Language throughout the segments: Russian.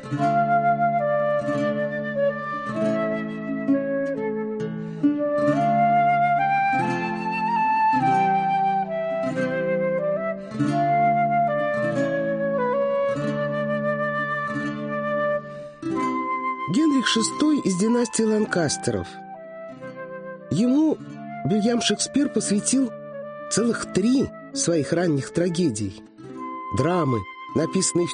Генрих VI из династии Ланкастеров. Ему Вильям Шекспир посвятил целых 3 своих ранних трагедий. Драмы, написанные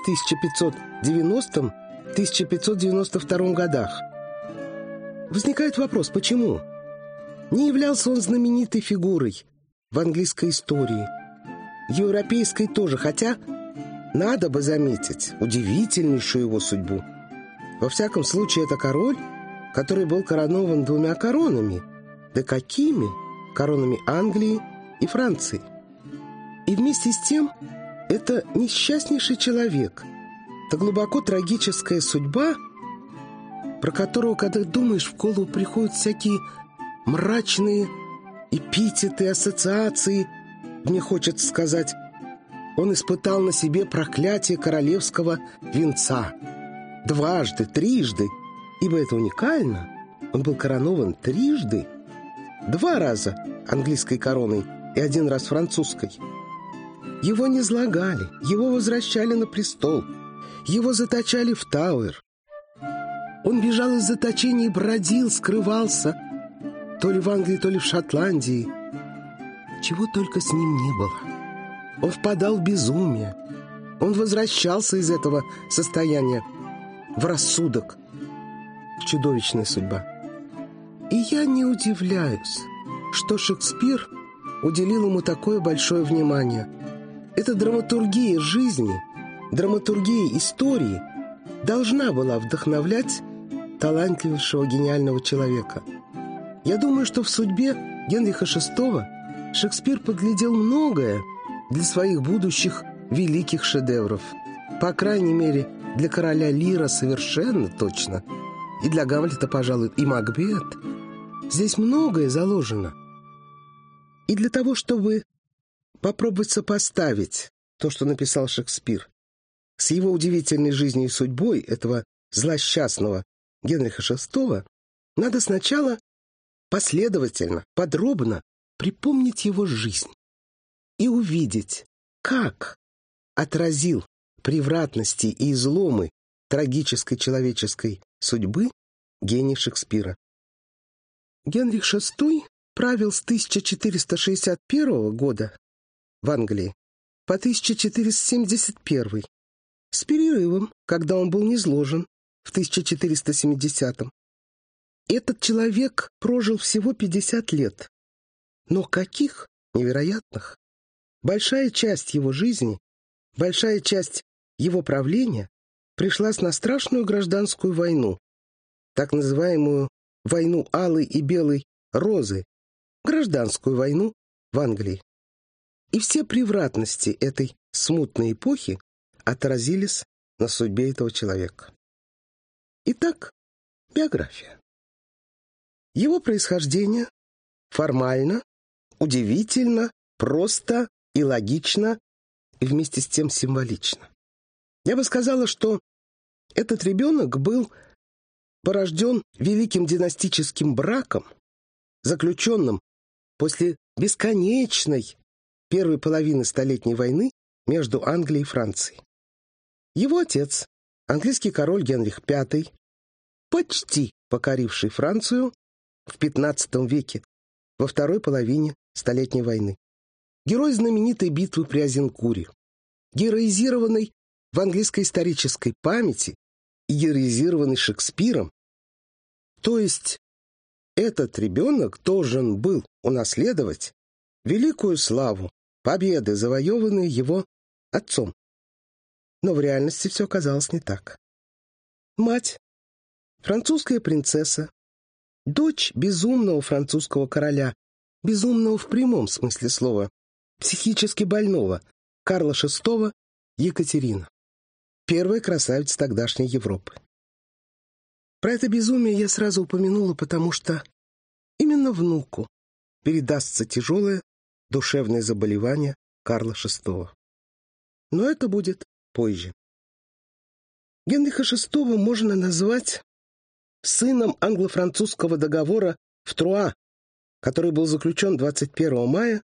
в 1590-1592 годах. Возникает вопрос, почему? Не являлся он знаменитой фигурой в английской истории, европейской тоже, хотя, надо бы заметить, удивительнейшую его судьбу. Во всяком случае, это король, который был коронован 2 коронами. Да какими? Коронами Англии и Франции. И вместе с тем, это несчастнейший человек, это глубоко трагическая судьба, про которого, когда думаешь, в голову приходят всякие мрачные эпитеты, ассоциации. Мне хочется сказать, он испытал на себе проклятие королевского венца. 2, 3, ибо это уникально. Он был коронован 3, 2 раза английской короной и 1 раз французской. Его низлагали, его возвращали на престол, его заточали в Тауэр. Он бежал из заточения и бродил, скрывался, то ли в Англии, то ли в Шотландии. Чего только с ним не было. Он впадал в безумие. Он возвращался из этого состояния в рассудок. Чудовищная судьба. И я не удивляюсь, что Шекспир уделил ему такое большое внимание. Эта драматургия жизни, драматургия истории должна была вдохновлять талантливейшего гениального человека. Я думаю, что в судьбе Генриха VI Шекспир подглядел многое для своих будущих великих шедевров. По крайней мере, для короля Лира совершенно точно. И для Гамлета, пожалуй, и Макбет. Здесь многое заложено. И для того, чтобы попробовать сопоставить то, что написал Шекспир, с его удивительной жизнью и судьбой этого злосчастного Генриха VI, надо сначала последовательно, подробно припомнить его жизнь и увидеть, как отразил превратности и изломы трагической человеческой судьбы гений Шекспира. Генрих VI правил с 1461 года в Англии по 1471, с перерывом, когда он был низложен в 1470. Этот человек прожил всего 50 лет. Но каких невероятных! Большая часть его жизни, большая часть его правления пришлась на страшную гражданскую войну, так называемую войну алой и белой розы, гражданскую войну в Англии. И все превратности этой смутной эпохи отразились на судьбе этого человека. Итак, биография. Его происхождение формально, удивительно, просто и логично, и вместе с тем символично. Я бы сказала, что этот ребенок был порожден великим династическим браком, заключенным после бесконечной первой половины Столетней войны между Англией и Францией. Его отец, английский король Генрих V, почти покоривший Францию в XV веке, во второй половине Столетней войны. Герой знаменитой битвы при Азенкуре, героизированный в английской исторической памяти и героизированный Шекспиром. То есть этот ребенок должен был унаследовать великую славу победы, завоеванные его отцом. Но в реальности все оказалось не так. Мать, французская принцесса, дочь безумного французского короля, безумного в прямом смысле слова, психически больного Карла VI, Екатерина, первая красавица тогдашней Европы. Про это безумие я сразу упомянула, потому что именно внуку передастся тяжелое душевное заболевание Карла VI. Но это будет позже. Генриха VI можно назвать сыном англо-французского договора в Труа, который был заключен 21 мая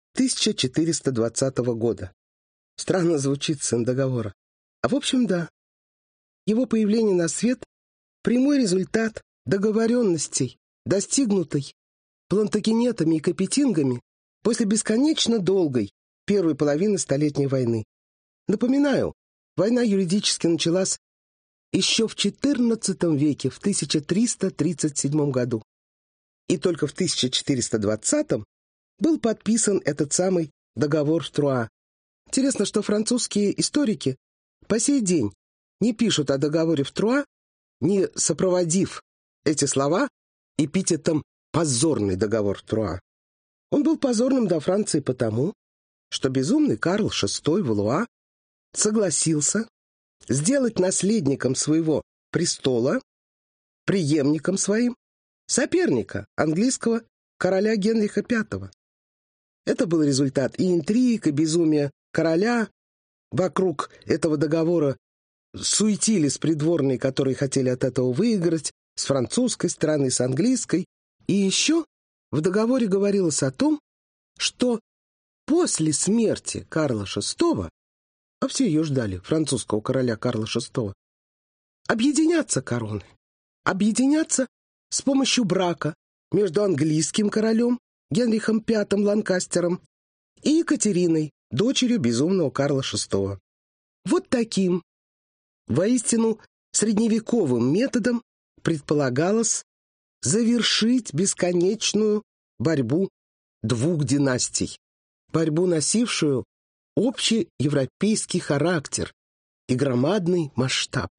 1420 года. Странно звучит сын договора. А в общем, да. Его появление на свет – прямой результат договоренностей, достигнутой плантагенетами и капетингами после бесконечно долгой первой половины Столетней войны. Напоминаю, война юридически началась еще в XIV веке, в 1337 году. И только в 1420 был подписан этот самый договор в Труа. Интересно, что французские историки по сей день не пишут о договоре в Труа, не сопроводив эти слова эпитетом «позорный договор в Труа». Он был позорным для Франции потому, что безумный Карл VI Валуа согласился сделать наследником своего престола, преемником своим, соперника английского короля Генриха V. Это был результат и интриг, и безумия короля. Вокруг этого договора суетились придворные, которые хотели от этого выиграть, с французской стороны, с английской. И еще в договоре говорилось о том, что после смерти Карла VI, а все ее ждали, французского короля Карла VI, объединятся короны, объединятся с помощью брака между английским королем Генрихом V Ланкастером и Екатериной, дочерью безумного Карла VI. Вот таким, воистину средневековым методом предполагалось завершить бесконечную борьбу двух династий, борьбу, носившую общий европейский характер и громадный масштаб.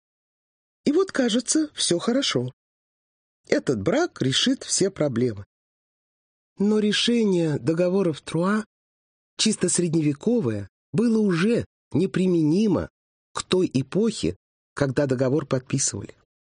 И вот, кажется, все хорошо. Этот брак решит все проблемы. Но решение договора в Труа, чисто средневековое, было уже неприменимо к той эпохе, когда договор подписывали.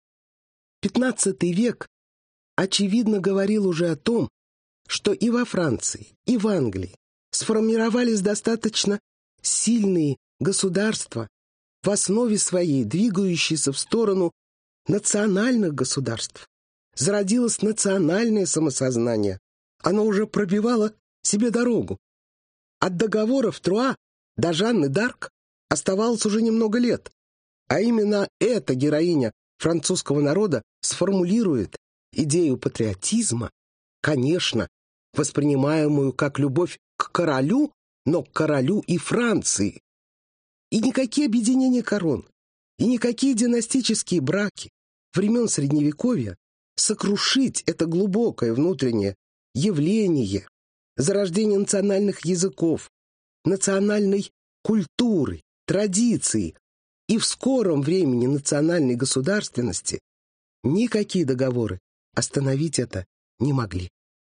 XV век, очевидно, говорил уже о том, что и во Франции, и в Англии сформировались достаточно сильные государства, в основе своей двигающиеся в сторону национальных государств. Зародилось национальное самосознание. Оно уже пробивало себе дорогу. От договора в Труа до Жанны д'Арк оставалось уже немного лет. А именно эта героиня французского народа сформулирует идею патриотизма, конечно, воспринимаемую как любовь к королю, но к королю и Франции. И никакие объединения корон, и никакие династические браки времен Средневековья сокрушить это глубокое внутреннее явление, зарождение национальных языков, национальной культуры, традиции и в скором времени национальной государственности, никакие договоры остановить это не могли.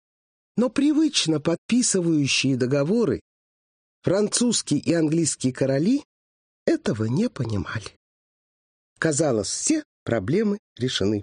Но привычно подписывающие договоры французские и английские короли этого не понимали. Казалось, все проблемы решены.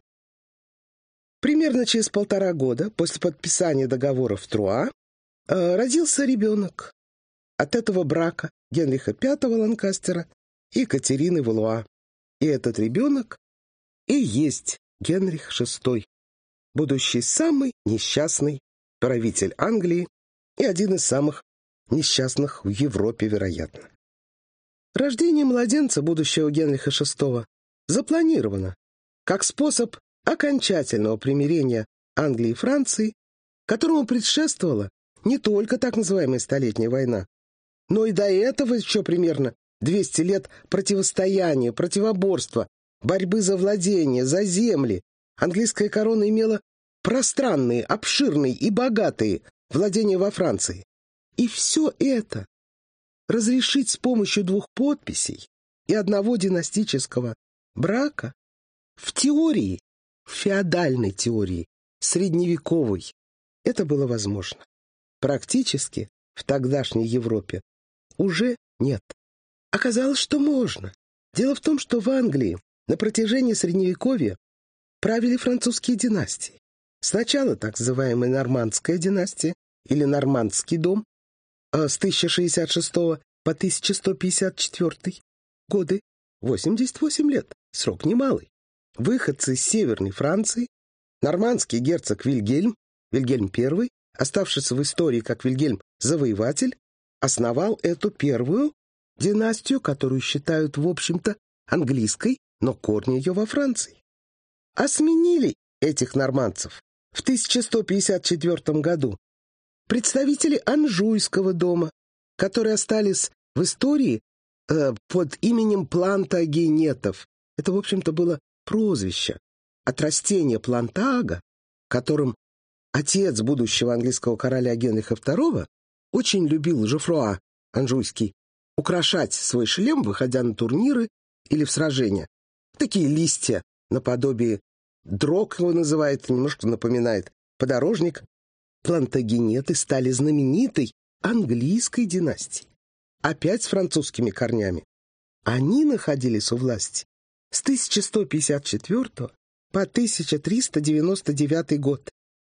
Примерно через 1,5 года после подписания договора в Труа родился ребенок от этого брака Генриха V Ланкастера и Екатерины Валуа. И этот ребенок и есть Генрих VI, будущий самый несчастный правитель Англии и один из самых несчастных в Европе, вероятно. Рождение младенца будущего Генриха VI запланировано как способ окончательного примирения Англии и Франции, которому предшествовала не только так называемая Столетняя война, но и до этого еще примерно 200 лет противостояния, противоборства, борьбы за владение, за земли. Английская корона имела пространные, обширные и богатые владения во Франции. И все это разрешить с помощью 2 подписей и одного династического брака в теории, в феодальной теории, средневековой, это было возможно. Практически в тогдашней Европе уже нет. Оказалось, что можно. Дело в том, что в Англии на протяжении Средневековья правили французские династии. Сначала так называемая Нормандская династия или Нормандский дом с 1066 по 1154 годы, 88 лет, срок немалый. Выходцы из Северной Франции, нормандский герцог Вильгельм I, оставшийся в истории как Вильгельм-завоеватель, основал эту первую династию, которую считают, в общем-то, английской, но корни ее во Франции. А сменили этих нормандцев в 1154 году представители Анжуйского дома, которые остались в истории под именем плантагенетов. Это, в общем-то, было прозвище от растения плантага, которым отец будущего английского короля Генриха II очень любил Жофруа Анжуйский украшать свой шлем, выходя на турниры или в сражения. Такие листья наподобие дрог его называют, немножко напоминает подорожник. Плантагенеты стали знаменитой английской династией, опять с французскими корнями. Они находились у власти с 1154 по 1399 год.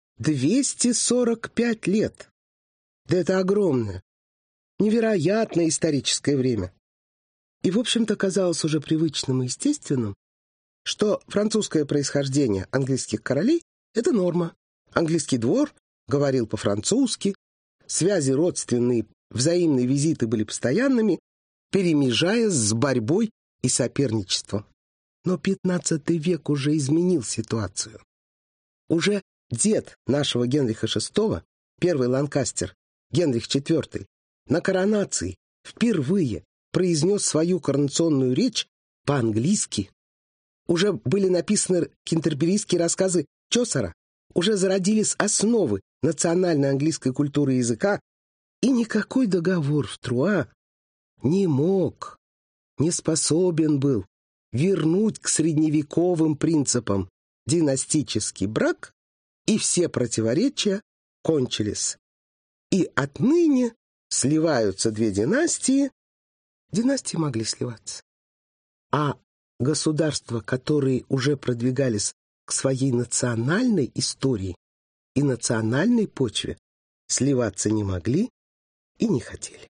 245 лет. Да это огромное, невероятное историческое время. И, в общем-то, казалось уже привычным и естественным, что французское происхождение английских королей — это норма. Английский двор говорил по-французски, связи родственные, взаимные визиты были постоянными, перемежаясь с борьбой и соперничеством. Но XV век уже изменил ситуацию. Уже дед нашего Генриха VI, первый Ланкастер, Генрих IV, на коронации впервые произнес свою коронационную речь по-английски. Уже были написаны кентерберийские рассказы Чосера, уже зародились основы национальной английской культуры и языка, и никакой договор в Труа не мог, не способен был вернуть к средневековым принципам династический брак, и все противоречия кончились. И отныне сливаются две династии. Династии могли сливаться. А государства, которые уже продвигались к своей национальной истории и национальной почве, сливаться не могли и не хотели.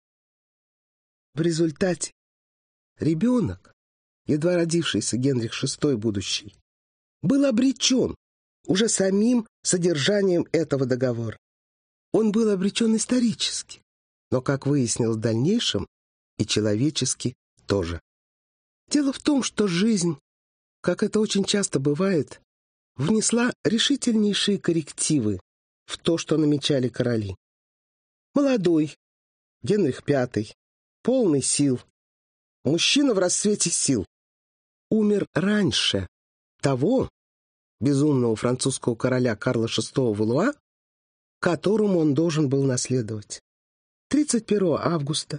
В результате ребенок, едва родившийся Генрих VI будущий, был обречен уже самим содержанием этого договора. Он был обречен исторически, но, как выяснилось в дальнейшем, и человечески тоже. Дело в том, что жизнь, как это очень часто бывает, внесла решительнейшие коррективы в то, что намечали короли. Молодой Генрих V, полный сил, мужчина в расцвете сил, умер раньше того безумного французского короля Карла VI Валуа, которому он должен был наследовать. 31 августа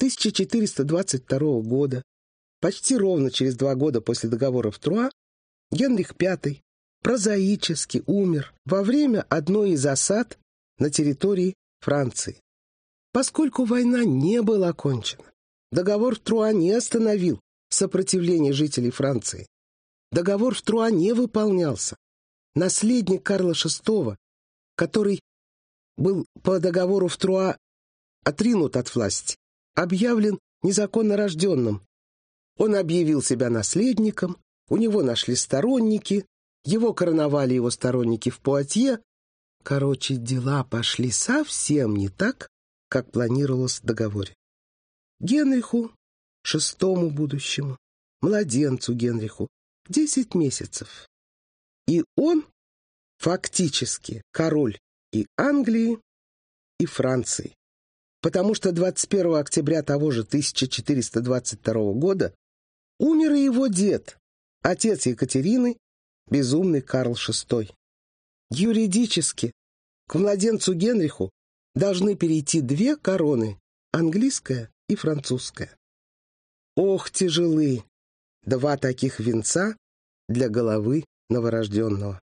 1422 года, почти ровно через 2 года после договора в Труа, Генрих V прозаически умер во время одной из осад на территории Франции. Поскольку война не была окончена, договор в Труа не остановил сопротивление жителей Франции. Договор в Труа не выполнялся. Наследник Карла VI, который был по договору в Труа отринут от власти, объявлен незаконно рожденным. Он объявил себя наследником, у него нашли сторонники, его короновали его сторонники в Пуатье. Короче, дела пошли совсем не так, как планировалось в договоре. Генриху VI будущему, младенцу Генриху, 10 месяцев. И он фактически король и Англии, и Франции. Потому что 21 октября того же 1422 года умер и его дед, отец Екатерины, безумный Карл VI. Юридически к младенцу Генриху должны перейти 2 короны, английская и французская. Ох, тяжелы 2 таких венца для головы новорожденного.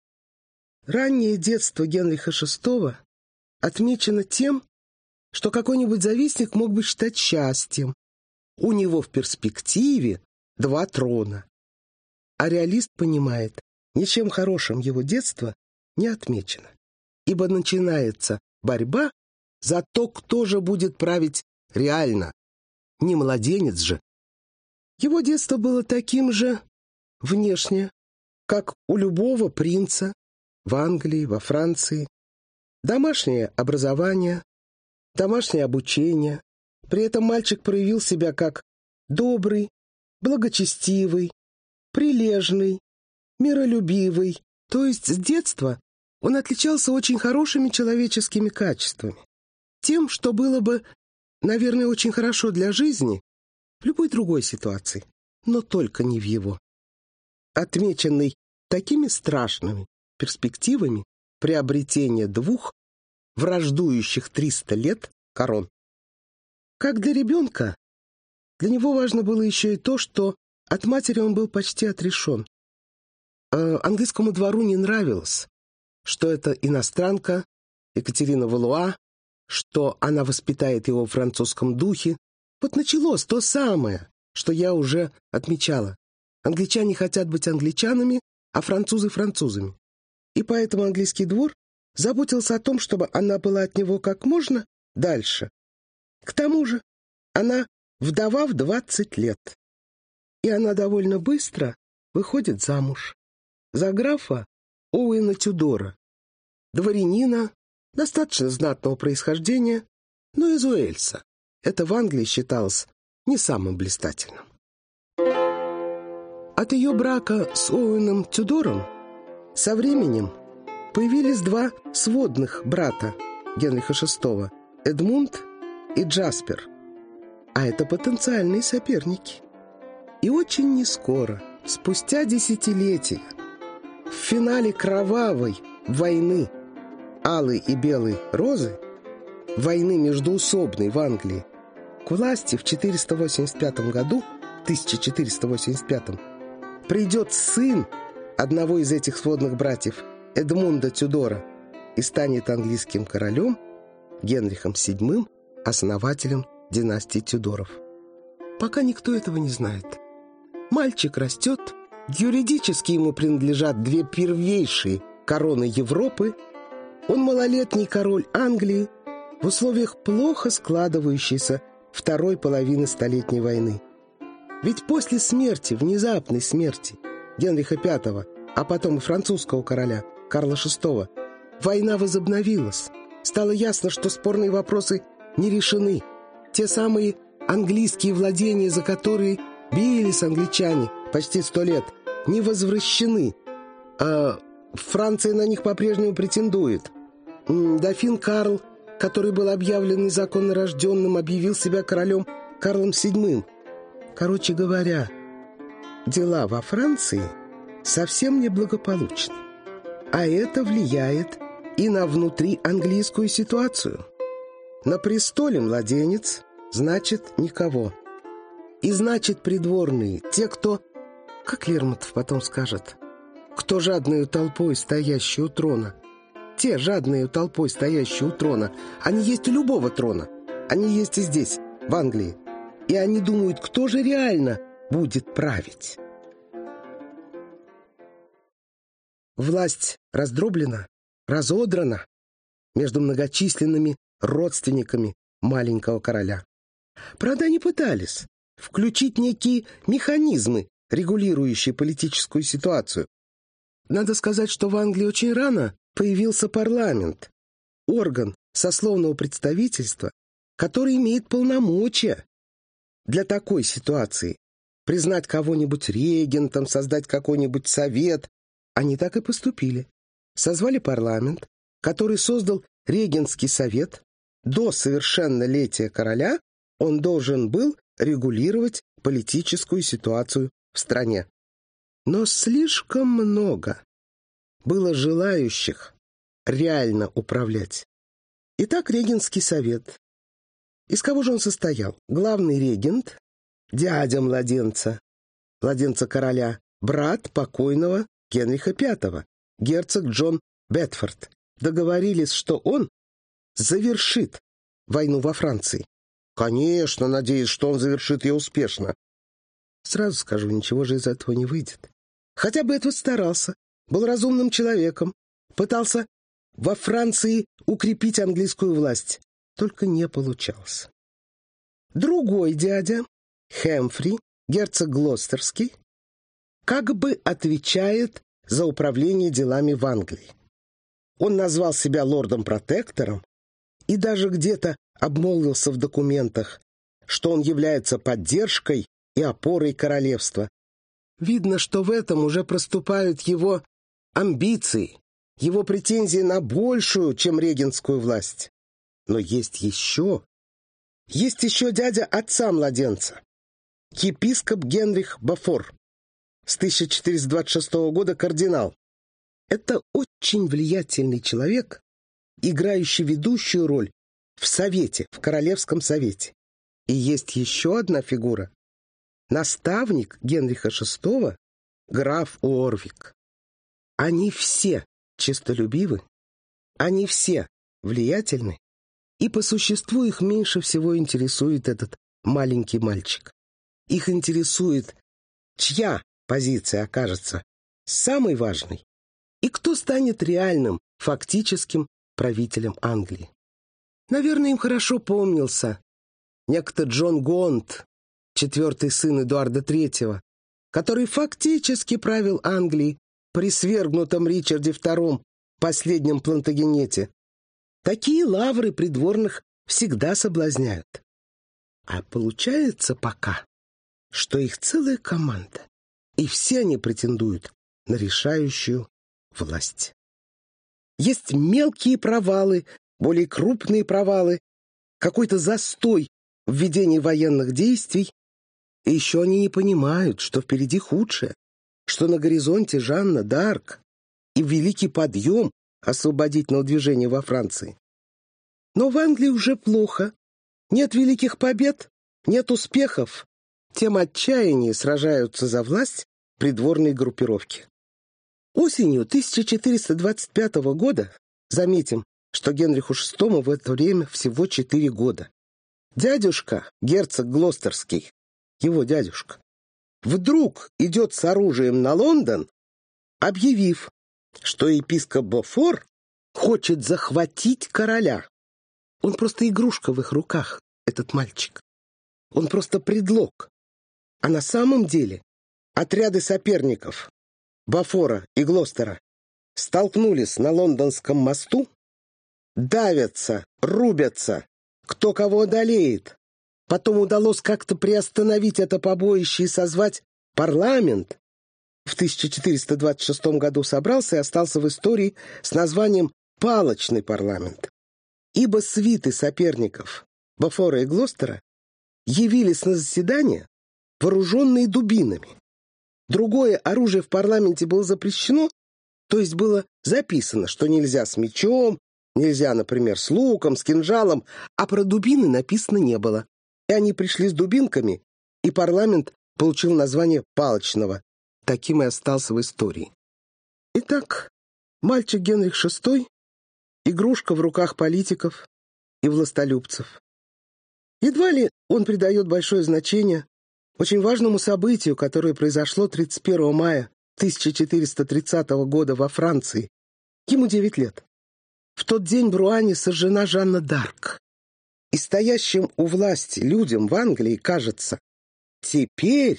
Раннее детство Генриха VI отмечено тем, что какой-нибудь завистник мог бы считать счастьем. У него в перспективе 2 трона. А реалист понимает, ничем хорошим его детство не отмечено, ибо начинается борьба за то, кто же будет править реально. Не младенец же. Его детство было таким же внешне, как у любого принца в Англии, во Франции. Домашнее образование, домашнее обучение. При этом мальчик проявил себя как добрый, благочестивый, прилежный, миролюбивый. То есть с детства он отличался очень хорошими человеческими качествами. Тем, что было бы, наверное, очень хорошо для жизни в любой другой ситуации, но только не в его. Отмеченный такими страшными перспективами приобретения 2 враждующих 300 лет корон. Как для ребенка, для него важно было еще и то, что от матери он был почти отрешен. Английскому двору не нравилось, что это иностранка Екатерина Валуа, что она воспитает его в французском духе. Вот началось то самое, что я уже отмечала. Англичане хотят быть англичанами, а французы — французами. И поэтому английский двор заботился о том, чтобы она была от него как можно дальше. К тому же она вдова в 20 лет. И она довольно быстро выходит замуж за графа Оуэна Тюдора, дворянина, достаточно знатного происхождения, но из Уэльса. Это в Англии считалось не самым блистательным. От ее брака с Оуэном Тюдором со временем появились 2 сводных брата Генриха VI – Эдмунд и Джаспер. А это потенциальные соперники. И очень нескоро, спустя десятилетия, в финале кровавой войны Алой и Белой розы, войны междоусобной в Англии, к власти в 1485 придет сын одного из этих сводных братьев, Эдмунда Тюдора, и станет английским королем Генрихом VII, основателем династии Тюдоров. Пока никто этого не знает. Мальчик растет, юридически ему принадлежат 2 первейшие короны Европы, он малолетний король Англии в условиях плохо складывающейся второй половины Столетней войны. Ведь после смерти, внезапной смерти Генриха V, а потом и французского короля Карла VI, война возобновилась. Стало ясно, что спорные вопросы не решены. Те самые английские владения, за которые бились англичане почти 100 лет, не возвращены. А Франция на них по-прежнему претендует. Дофин Карл, который был объявлен незаконно рожденным, объявил себя королем Карлом VII. Короче говоря, дела во Франции совсем неблагополучны. А это влияет и на внутрианглийскую ситуацию. На престоле младенец, значит никого. И значит придворные, те, кто, как Лермонтов потом скажет, кто жадною толпой, стоящий у трона. Те, жадною толпой, стоящие у трона, они есть у любого трона. Они есть и здесь, в Англии. И они думают, кто же реально будет править. Власть раздроблена, разодрана между многочисленными родственниками маленького короля. Правда, они пытались включить некие механизмы, регулирующие политическую ситуацию. Надо сказать, что в Англии очень рано появился парламент, орган сословного представительства, который имеет полномочия для такой ситуации. Признать кого-нибудь регентом, создать какой-нибудь совет. Они так и поступили. Созвали парламент, который создал регентский совет. До совершеннолетия короля он должен был регулировать политическую ситуацию в стране. Но слишком много было желающих реально управлять. Итак, регентский совет. Из кого же он состоял? Главный регент, дядя младенца короля, брат покойного Генриха V, герцог Джон Бетфорд. Договорились, что он завершит войну во Франции. Конечно, надеюсь, что он завершит ее успешно. Сразу скажу, ничего же из этого не выйдет. Хотя бы этот старался, был разумным человеком, пытался во Франции укрепить английскую власть, только не получалось. Другой дядя, Хэмфри, герцог Глостерский, как бы отвечает за управление делами в Англии. Он назвал себя лордом-протектором и даже где-то обмолвился в документах, что он является поддержкой и опорой королевства. Видно, что в этом уже проступают его амбиции, его претензии на большую, чем регентскую власть. Но есть еще дядя отца младенца, епископ Генрих Бофор, с 1426 года кардинал. Это очень влиятельный человек, играющий ведущую роль в Совете, в Королевском Совете. И есть еще одна фигура — наставник Генриха VI, граф Уорвик. Они все честолюбивы, они все влиятельны, и по существу их меньше всего интересует этот маленький мальчик. Их интересует, чья позиция окажется самой важной и кто станет реальным, фактическим правителем Англии. Наверное, им хорошо помнился некто Джон Гонт, четвертый сын Эдуарда III, который фактически правил Англией при свергнутом Ричарде II, последнем Плантагенете. Такие лавры придворных всегда соблазняют. А получается пока, что их целая команда, и все они претендуют на решающую власть. Есть мелкие провалы, более крупные провалы, какой-то застой в ведении военных действий, и еще они не понимают, что впереди худшее, что на горизонте Жанна д'Арк и великий подъем освободительного движения во Франции. Но в Англии уже плохо. Нет великих побед, нет успехов. Тем отчаяннее сражаются за власть придворные группировки. Осенью 1425 года, заметим, что Генриху VI в это время всего 4 года, дядюшка, герцог Глостерский, его дядюшка, вдруг идет с оружием на Лондон, объявив, что епископ Бофор хочет захватить короля. Он просто игрушка в их руках, этот мальчик. Он просто предлог. А на самом деле отряды соперников Бофора и Глостера столкнулись на Лондонском мосту, давятся, рубятся, кто кого одолеет. Потом удалось как-то приостановить это побоище и созвать парламент. В 1426 году собрался и остался в истории с названием «Палочный парламент». Ибо свиты соперников Бофора и Глостера явились на заседание, вооруженные дубинами. Другое оружие в парламенте было запрещено, то есть было записано, что нельзя с мечом, нельзя, например, с луком, с кинжалом, а про дубины написано не было. И они пришли с дубинками, и парламент получил название палочного. Таким и остался в истории. Итак, мальчик Генрих VI — игрушка в руках политиков и властолюбцев. Едва ли он придает большое значение очень важному событию, которое произошло 31 мая 1430 года во Франции. Ему 9 лет. В тот день в Руане сожжена Жанна д'Арк. И стоящим у власти людям в Англии кажется, теперь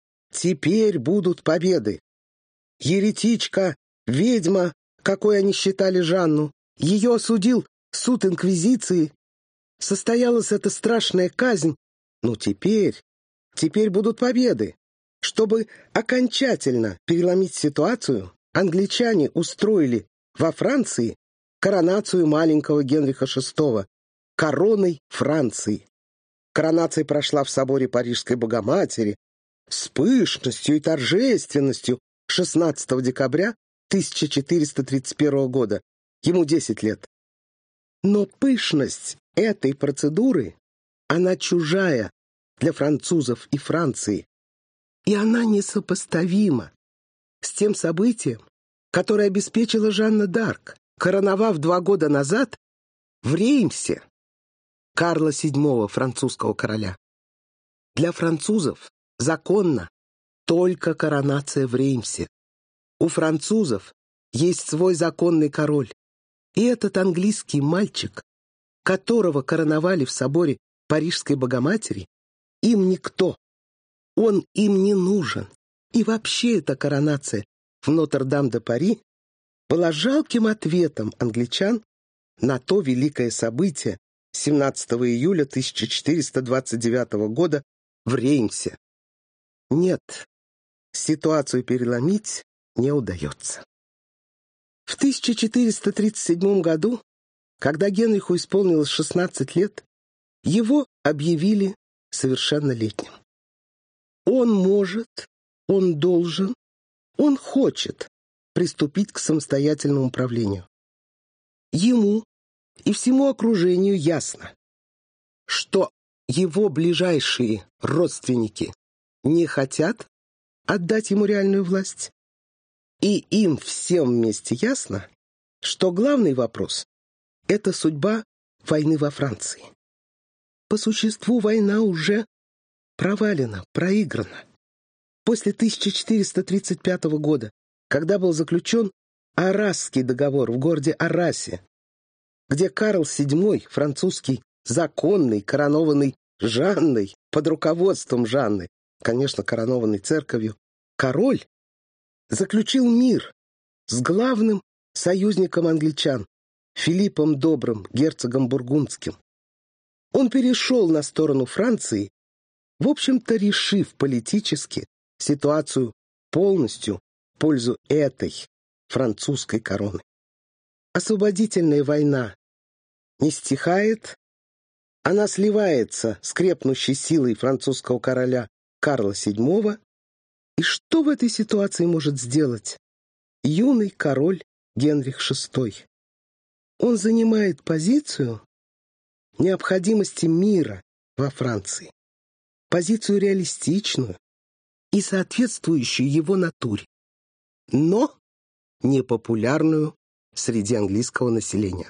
будут победы. Еретичка, ведьма, какой они считали Жанну, ее осудил суд инквизиции. Состоялась эта страшная казнь. Но теперь будут победы. Чтобы окончательно переломить ситуацию, англичане устроили во Франции коронацию маленького Генриха VI, короной Франции. Коронация прошла в соборе Парижской Богоматери с пышностью и торжественностью 16 декабря 1431 года. Ему 10 лет. Но пышность этой процедуры, она чужая для французов и Франции. И она несопоставима с тем событием, которое обеспечила Жанна д'Арк, короновав 2 года назад в Реймсе Карла VII, французского короля. Для французов законно только коронация в Реймсе. У французов есть свой законный король. И этот английский мальчик, которого короновали в соборе Парижской Богоматери, им никто. Он им не нужен. И вообще эта коронация в Нотр-Дам-де-Пари была жалким ответом англичан на то великое событие 17 июля 1429 года в Реймсе. Нет, ситуацию переломить не удается. В 1437 году, когда Генриху исполнилось 16 лет, его объявили совершеннолетним. Он может, он должен, он хочет приступить к самостоятельному правлению. Ему и всему окружению ясно, что его ближайшие родственники не хотят отдать ему реальную власть, и им всем вместе ясно, что главный вопрос — это судьба войны во Франции. По существу война уже провалена, проиграна. После 1435 года, когда был заключен Аррасский договор в городе Аррасе, где Карл VII, французский, законный, коронованный Жанной, под руководством Жанны, конечно, коронованный церковью, король, заключил мир с главным союзником англичан, Филиппом Добрым, герцогом Бургундским. Он перешел на сторону Франции, в общем-то решив политически ситуацию полностью в пользу этой французской короны. Освободительная война не стихает, она сливается с крепнущей силой французского короля Карла VII. И что в этой ситуации может сделать юный король Генрих VI? Он занимает позицию необходимости мира во Франции, позицию реалистичную и соответствующую его натуре, но непопулярную среди английского населения.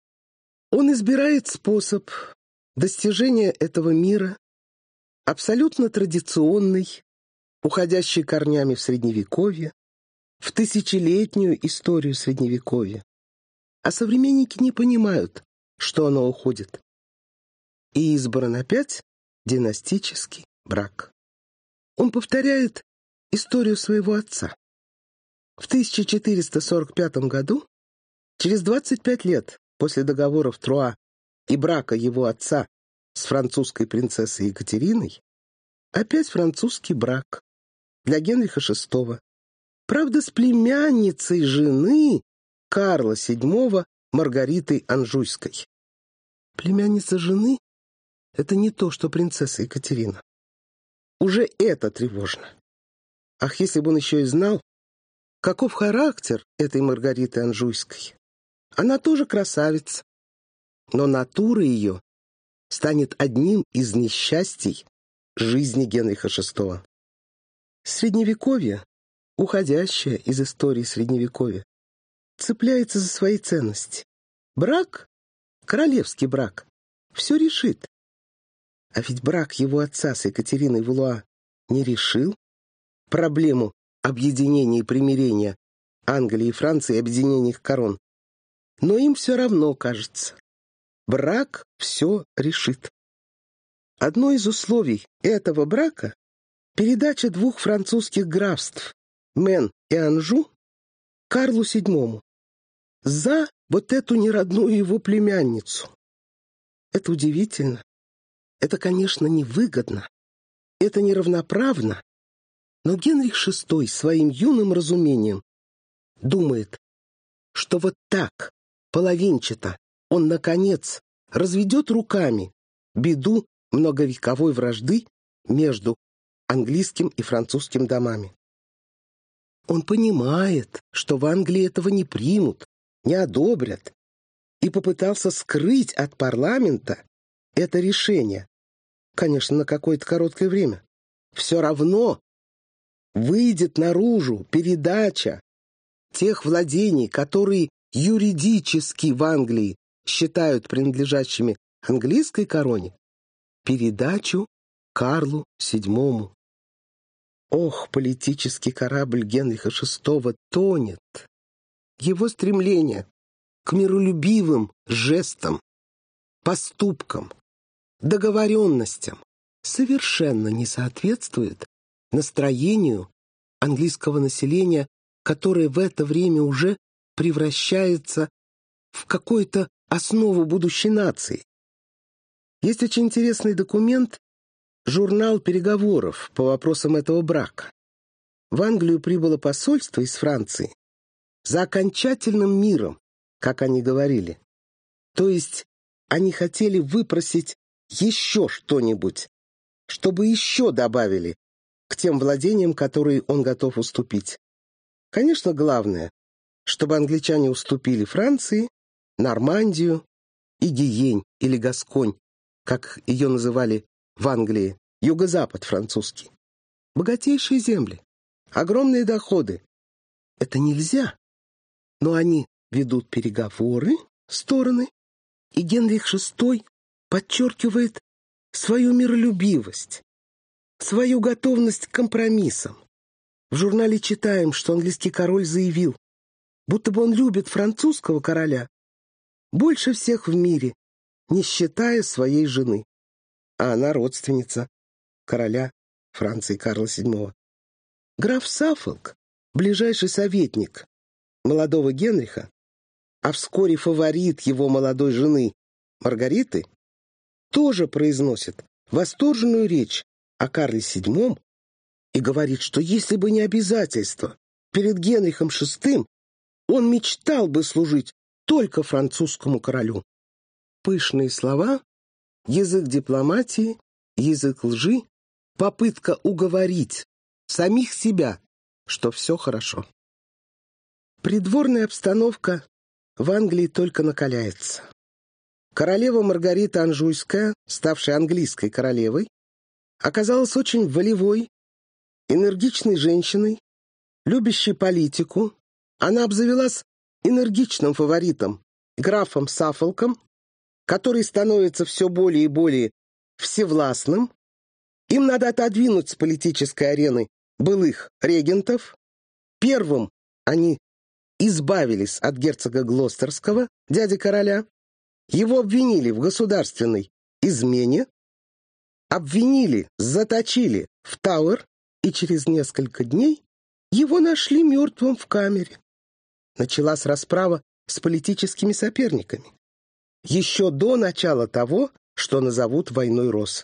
Он избирает способ достижения этого мира, абсолютно традиционный, уходящий корнями в Средневековье, в тысячелетнюю историю Средневековья. А современники не понимают, что оно уходит. И избран опять династический брак. Он повторяет историю своего отца. В 1445 году, через 25 лет после договора в Труа и брака его отца с французской принцессой Екатериной, опять французский брак для Генриха VI, правда, с племянницей жены Карла VII Маргаритой Анжуйской. Племянница жены — это не то, что принцесса Екатерина. Уже это тревожно. Ах, если бы он еще и знал, каков характер этой Маргариты Анжуйской. Она тоже красавица, но натура ее станет одним из несчастий жизни Генриха VI. Средневековье, уходящее из истории Средневековья, цепляется за свои ценности. Брак, королевский брак, все решит. А ведь брак его отца с Екатериной Валуа не решил проблему объединения и примирения Англии и Франции, объединения их корон. Но им все равно, кажется, брак все решит. Одно из условий этого брака — передача двух французских графств, Мен и Анжу, Карлу VII, за вот эту неродную его племянницу. Это удивительно. Это, конечно, невыгодно. Это неравноправно. Но Генрих VI своим юным разумением думает, что вот так, половинчато, он, наконец, разведет руками беду многовековой вражды между английским и французским домами. Он понимает, что в Англии этого не примут, не одобрят, и попытался скрыть от парламента это решение, конечно, на какое-то короткое время. Все равно выйдет наружу передача тех владений, которые юридически в Англии считают принадлежащими английской короне, передачу Карлу VII. Ох, политический корабль Генриха VI тонет. Его стремление к миролюбивым жестам, поступкам, договоренностям совершенно не соответствует настроению английского населения, которое в это время уже превращается в какую-то основу будущей нации. Есть очень интересный документ, журнал переговоров по вопросам этого брака. В Англию прибыло посольство из Франции за окончательным миром, как они говорили. То есть они хотели выпросить еще что-нибудь, чтобы еще добавили к тем владениям, которые он готов уступить. Конечно, главное, чтобы англичане уступили Франции, Нормандию и Гиень или Гасконь, как ее называли в Англии, юго-запад французский. Богатейшие земли, огромные доходы. Это нельзя, но они ведут переговоры, стороны, и Генрих VI подчеркивает свою миролюбивость, свою готовность к компромиссам. В журнале читаем, что английский король заявил, будто бы он любит французского короля больше всех в мире, не считая своей жены. А она родственница короля Франции Карла VII. Граф Саффолк, ближайший советник молодого Генриха, а вскоре фаворит его молодой жены Маргариты, тоже произносит восторженную речь о Карле VII и говорит, что если бы не обязательства перед Генрихом VI, он мечтал бы служить только французскому королю. Пышные слова, язык дипломатии, язык лжи, попытка уговорить самих себя, что все хорошо. Придворная обстановка в Англии только накаляется. Королева Маргарита Анжуйская, ставшая английской королевой, оказалась очень волевой, энергичной женщиной, любящей политику. Она обзавелась энергичным фаворитом, графом Саффолком, который становится все более и более всевластным. Им надо отодвинуть с политической арены былых регентов. Первым они избавились от герцога Глостерского, дяди короля. Его обвинили в государственной измене, обвинили, заточили в Тауэр, и через несколько дней его нашли мертвым в камере. Началась расправа с политическими соперниками. Еще до начала того, что назовут войной роз.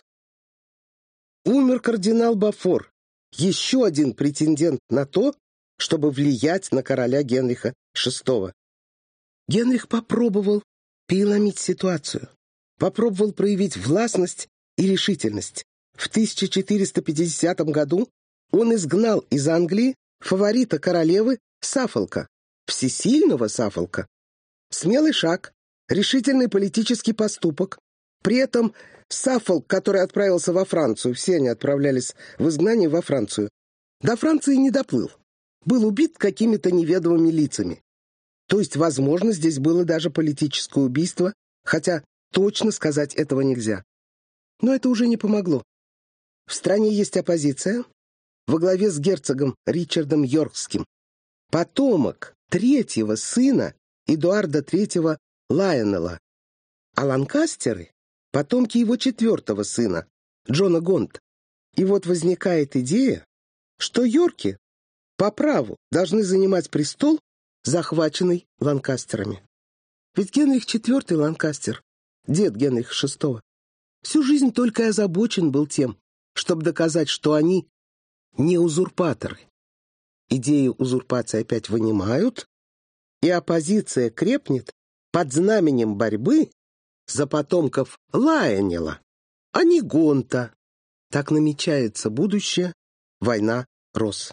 Умер кардинал Бафор, еще один претендент на то, чтобы влиять на короля Генриха VI. Генрих попробовал переломить ситуацию, попробовал проявить властность и решительность. В 1450 году он изгнал из Англии фаворита королевы Саффолка, всесильного Саффолка. Смелый шаг, решительный политический поступок. При этом Саффолк, который отправился во Францию, все они отправлялись в изгнание во Францию, до Франции не доплыл. Был убит какими-то неведомыми лицами. То есть, возможно, здесь было даже политическое убийство, хотя точно сказать этого нельзя. Но это уже не помогло. В стране есть оппозиция во главе с герцогом Ричардом Йоркским, потомок третьего сына Эдуарда III Лайонела, а Ланкастеры — потомки его четвертого сына, Джона Гонта. И вот возникает идея, что Йорки по праву должны занимать престол, захваченный Ланкастерами. Ведь Генрих IV Ланкастер, дед Генриха VI, всю жизнь только и озабочен был тем, чтобы доказать, что они не узурпаторы. Идею узурпации опять вынимают, и оппозиция крепнет под знаменем борьбы за потомков Лайонела, а не Гонта. Так намечается будущая война роз.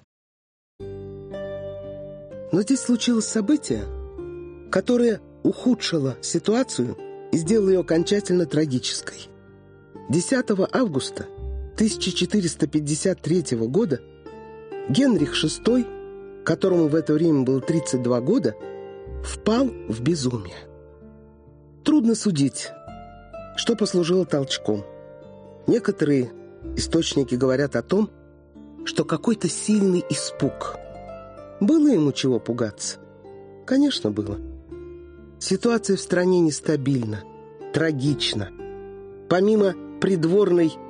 Но здесь случилось событие, которое ухудшило ситуацию и сделало ее окончательно трагической. 10 августа 1453 года Генрих VI, которому в это время было 32 года, впал в безумие. Трудно судить, что послужило толчком. Некоторые источники говорят о том, что какой-то сильный испуг. Было ему чего пугаться? Конечно, было. Ситуация в стране нестабильна, трагична. Помимо придворной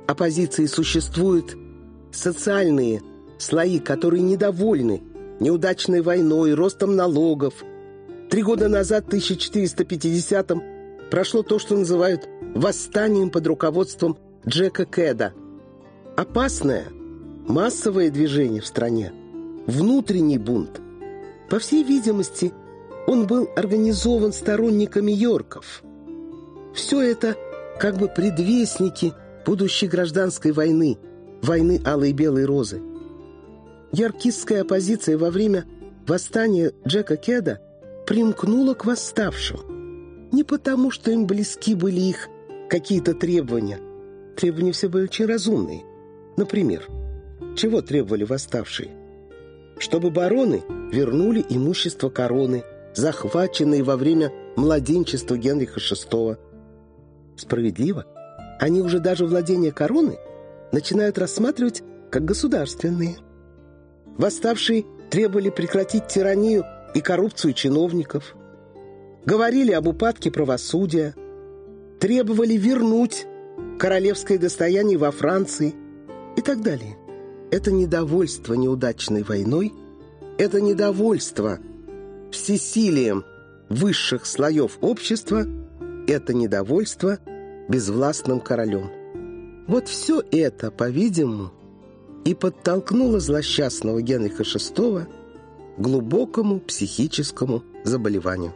оппозиции существуют социальные слои, которые недовольны неудачной войной, ростом налогов. 3 года назад, в 1450-м, прошло то, что называют восстанием под руководством Джека Кэда. Опасное, массовое движение в стране, внутренний бунт. По всей видимости, он был организован сторонниками Йорков. Все это как бы предвестники будущей гражданской войны, войны Алой и Белой Розы. Йоркистская оппозиция во время восстания Джека Кэда примкнула к восставшим. Не потому, что им близки были их какие-то требования. Требования все были очень разумные. Например, чего требовали восставшие? Чтобы бароны вернули имущество короны, захваченное во время младенчества Генриха VI. Справедливо. Они уже даже владения короны начинают рассматривать как государственные. Восставшие требовали прекратить тиранию и коррупцию чиновников, говорили об упадке правосудия, требовали вернуть королевское достояние во Франции и так далее. Это недовольство неудачной войной, это недовольство всесилием высших слоев общества, это недовольство безвластным королем. Вот все это, по-видимому, и подтолкнуло злосчастного Генриха VI к глубокому психическому заболеванию.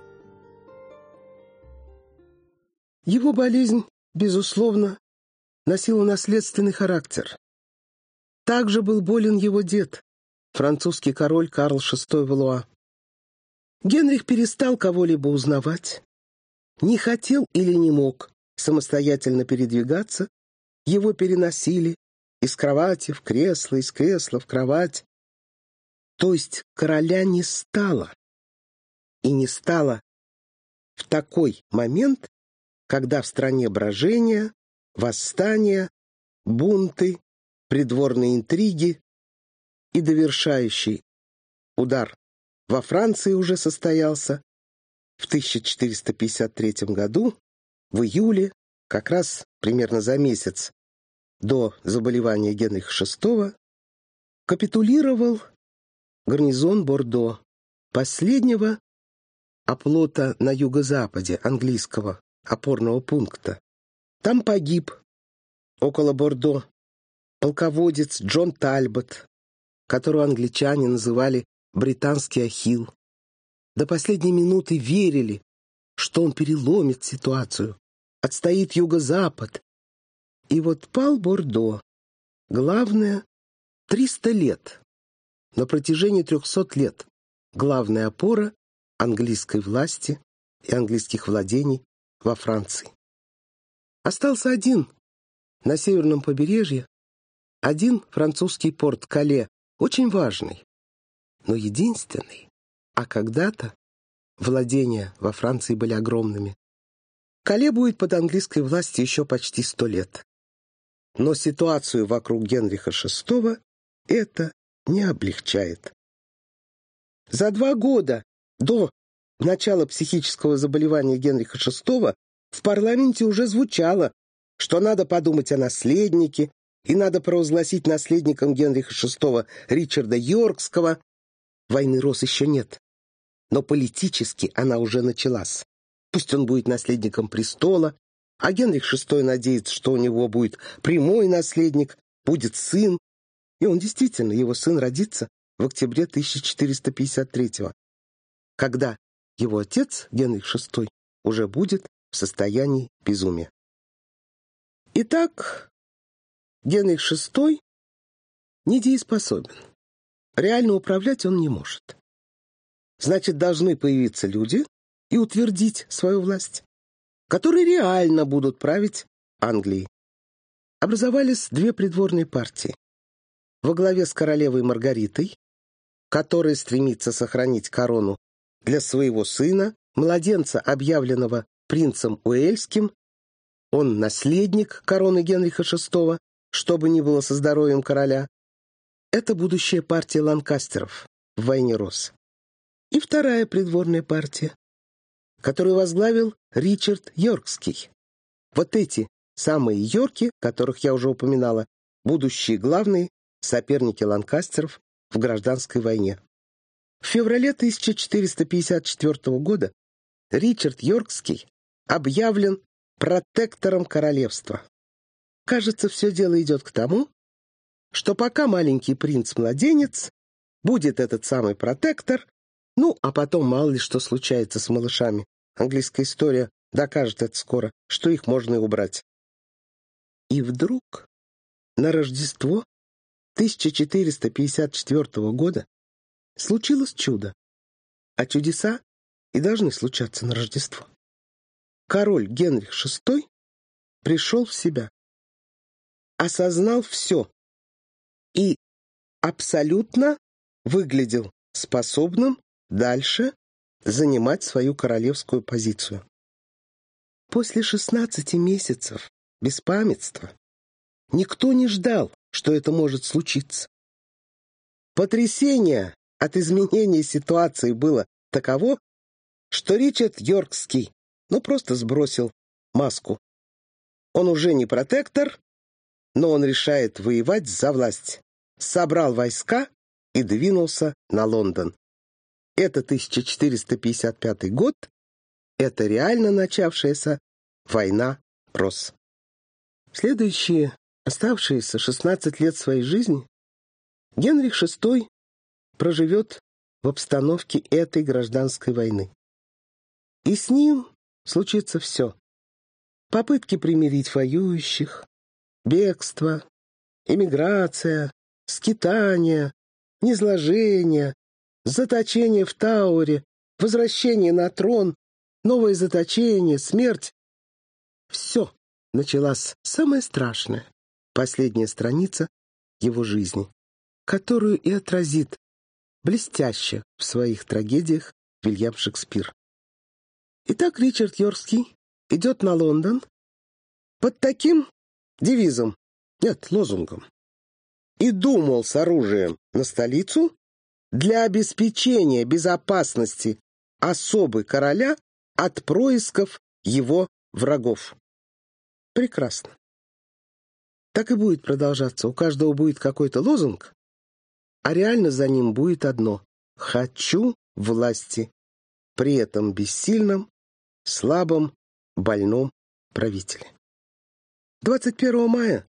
Его болезнь, безусловно, носила наследственный характер. Также был болен его дед, французский король Карл VI Валуа. Генрих перестал кого-либо узнавать, не хотел или не мог самостоятельно передвигаться, его переносили из кровати в кресло, из кресла в кровать. То есть короля не стало. И не стало в такой момент, когда в стране брожения, восстания, бунты, придворные интриги и довершающий удар во Франции уже состоялся в 1453 году, в июле, как раз примерно за месяц до заболевания Генриха VI, капитулировал гарнизон Бордо, последнего оплота на юго-западе английского опорного пункта. Там погиб около Бордо полководец Джон Тальбот, которого англичане называли «британский Ахилл». До последней минуты верили, что он переломит ситуацию, отстоит юго-запад. И вот пал Бордо, главное, 300 лет, на протяжении 300 лет, главная опора английской власти и английских владений во Франции. Остался один на северном побережье, один французский порт Кале, очень важный, но единственный. А когда-то владения во Франции были огромными. Кале будет под английской властью еще почти 100 лет. Но ситуацию вокруг Генриха VI это не облегчает. За 2 года до начала психического заболевания Генриха VI в парламенте уже звучало, что надо подумать о наследнике и надо провозгласить наследником Генриха VI Ричарда Йоркского. Войны Роз еще нет, но политически она уже началась. Пусть он будет наследником престола, а Генрих VI надеется, что у него будет прямой наследник, будет сын. И он действительно, его сын родится в октябре 1453-го, когда его отец, Генрих VI, уже будет в состоянии безумия. Итак, Генрих VI недееспособен. Реально управлять он не может. Значит, должны появиться люди и утвердить свою власть, которые реально будут править Англией. Образовались 2 придворные партии. Во главе с королевой Маргаритой, которая стремится сохранить корону для своего сына, младенца, объявленного принцем Уэльским. Он наследник короны Генриха VI, что бы ни было со здоровьем короля. Это будущая партия Ланкастеров в войне Роз. И вторая придворная партия, которую возглавил Ричард Йоркский. Вот эти самые Йорки, которых я уже упоминала, будущие главные соперники ланкастеров в гражданской войне. В феврале 1454 года Ричард Йоркский объявлен протектором королевства. Кажется, все дело идет к тому, что пока маленький принц-младенец, будет этот самый протектор, ну, а потом мало ли что случается с малышами. Английская история докажет это скоро, что их можно и убрать. И вдруг на Рождество 1454 года случилось чудо. А чудеса и должны случаться на Рождество. Король Генрих VI пришел в себя, осознал все и абсолютно выглядел способным дальше занимать свою королевскую позицию. После 16 месяцев беспамятства никто не ждал, что это может случиться. Потрясение от изменения ситуации было таково, что Ричард Йоркский просто сбросил маску. Он уже не протектор, но он решает воевать за власть. Собрал войска и двинулся на Лондон. Это 1455 год, это реально начавшаяся война роз. Следующие оставшиеся 16 лет своей жизни Генрих VI проживет в обстановке этой гражданской войны. И с ним случится все. Попытки примирить воюющих, бегство, эмиграция, скитание, низложение, заточение в Тауэре, возвращение на трон, новое заточение, смерть. Все. Началась самая страшная, последняя страница его жизни, которую и отразит блестяще в своих трагедиях Вильям Шекспир. Итак, Ричард Йоркский идет на Лондон под таким девизом, нет, лозунгом. И думал с оружием на столицу для обеспечения безопасности особы короля от происков его врагов. Прекрасно. Так и будет продолжаться. У каждого будет какой-то лозунг, а реально за ним будет одно — «Хочу власти», при этом бессильном, слабом, больном правителе. 21 мая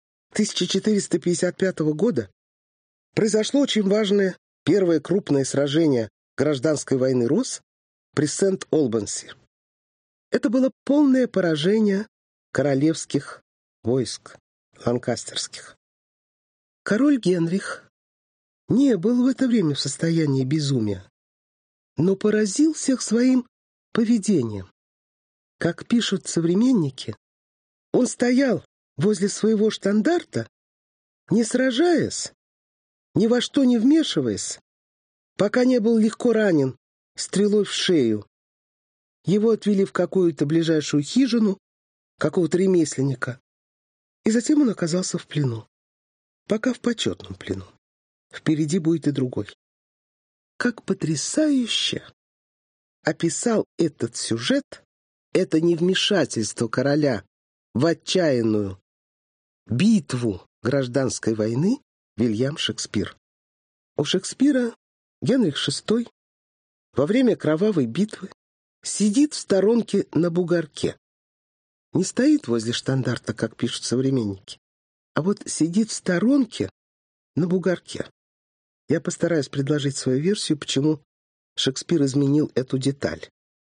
1455 года произошло очень важное первое крупное сражение гражданской войны роз при Сент-Олбанси. Это было полное поражение королевских войск, ланкастерских. Король Генрих не был в это время в состоянии безумия, но поразил всех своим поведением. Как пишут современники, он стоял возле своего штандарта, не сражаясь, ни во что не вмешиваясь, пока не был легко ранен стрелой в шею. Его отвели в какую-то ближайшую хижину какого-то ремесленника, и затем он оказался в плену. Пока в почетном плену. Впереди будет и другой. Как потрясающе описал этот сюжет, это невмешательство короля в отчаянную битву гражданской войны Вильям Шекспир. У Шекспира Генрих VI во время кровавой битвы сидит в сторонке на бугорке. Не стоит возле штандарта, как пишут современники, а вот сидит в сторонке на бугорке. Я постараюсь предложить свою версию, почему Шекспир изменил эту деталь.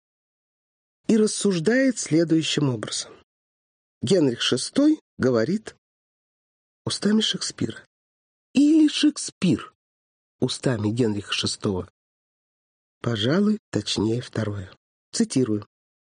И рассуждает следующим образом. Генрих VI говорит устами Шекспира. Или Шекспир устами Генриха VI. Пожалуй, точнее второе. Цитирую.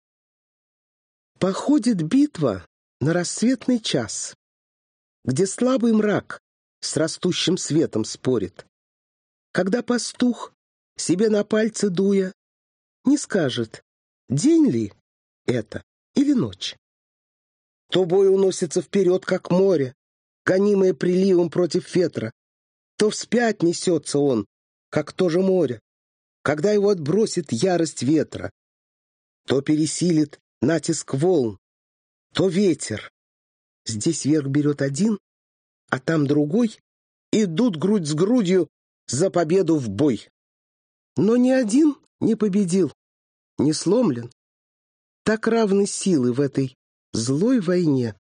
«Походит битва на рассветный час, где слабый мрак с растущим светом спорит, когда пастух, себе на пальцы дуя, не скажет, день ли это или ночь. То бой уносится вперед, как море, гонимое приливом против ветра, то вспять несется он, как то же море, когда его отбросит ярость ветра, то пересилит натиск волн, то ветер, Здесь верх берет один, а там другой, идут грудь с грудью за победу в бой. Но ни один не победил, не сломлен. Так равны силы в этой злой войне.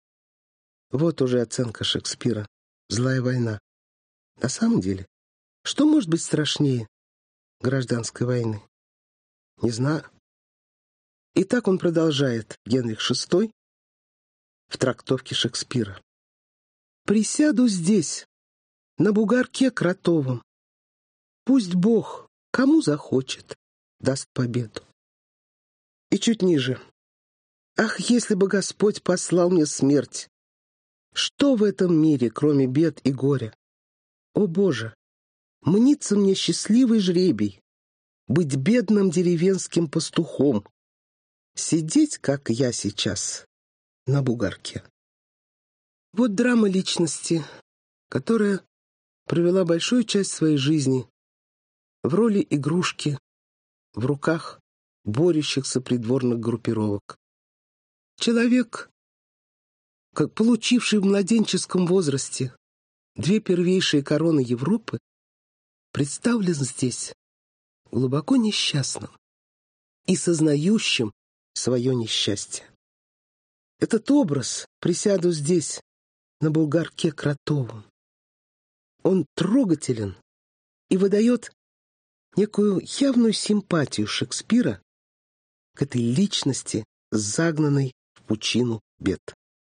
Вот уже оценка Шекспира. Злая война. На самом деле, что может быть страшнее гражданской войны? Не знаю. И так он продолжает, Генрих VI, в трактовке Шекспира. «Присяду здесь, на бугорке кротовом. Пусть Бог, кому захочет, даст победу». И чуть ниже. «Ах, если бы Господь послал мне смерть! Что в этом мире, кроме бед и горя? О, Боже, мнится мне счастливый жребий быть бедным деревенским пастухом, сидеть, как я сейчас, на бугорке». Вот драма личности, которая провела большую часть своей жизни в роли игрушки в руках борющихся придворных группировок. Человек, как получивший в младенческом возрасте 2 первейшие короны Европы, представлен здесь глубоко несчастным и сознающим свое несчастье. Этот образ «присяду здесь, на бугорке кротовом», он трогателен и выдает некую явную симпатию Шекспира к этой личности, загнанной в пучину бед.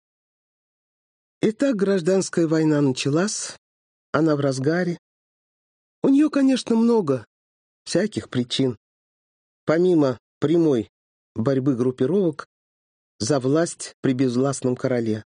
Итак, гражданская война началась, она в разгаре. У нее, конечно, много всяких причин, помимо прямой борьбы группировок за власть при безвластном короле.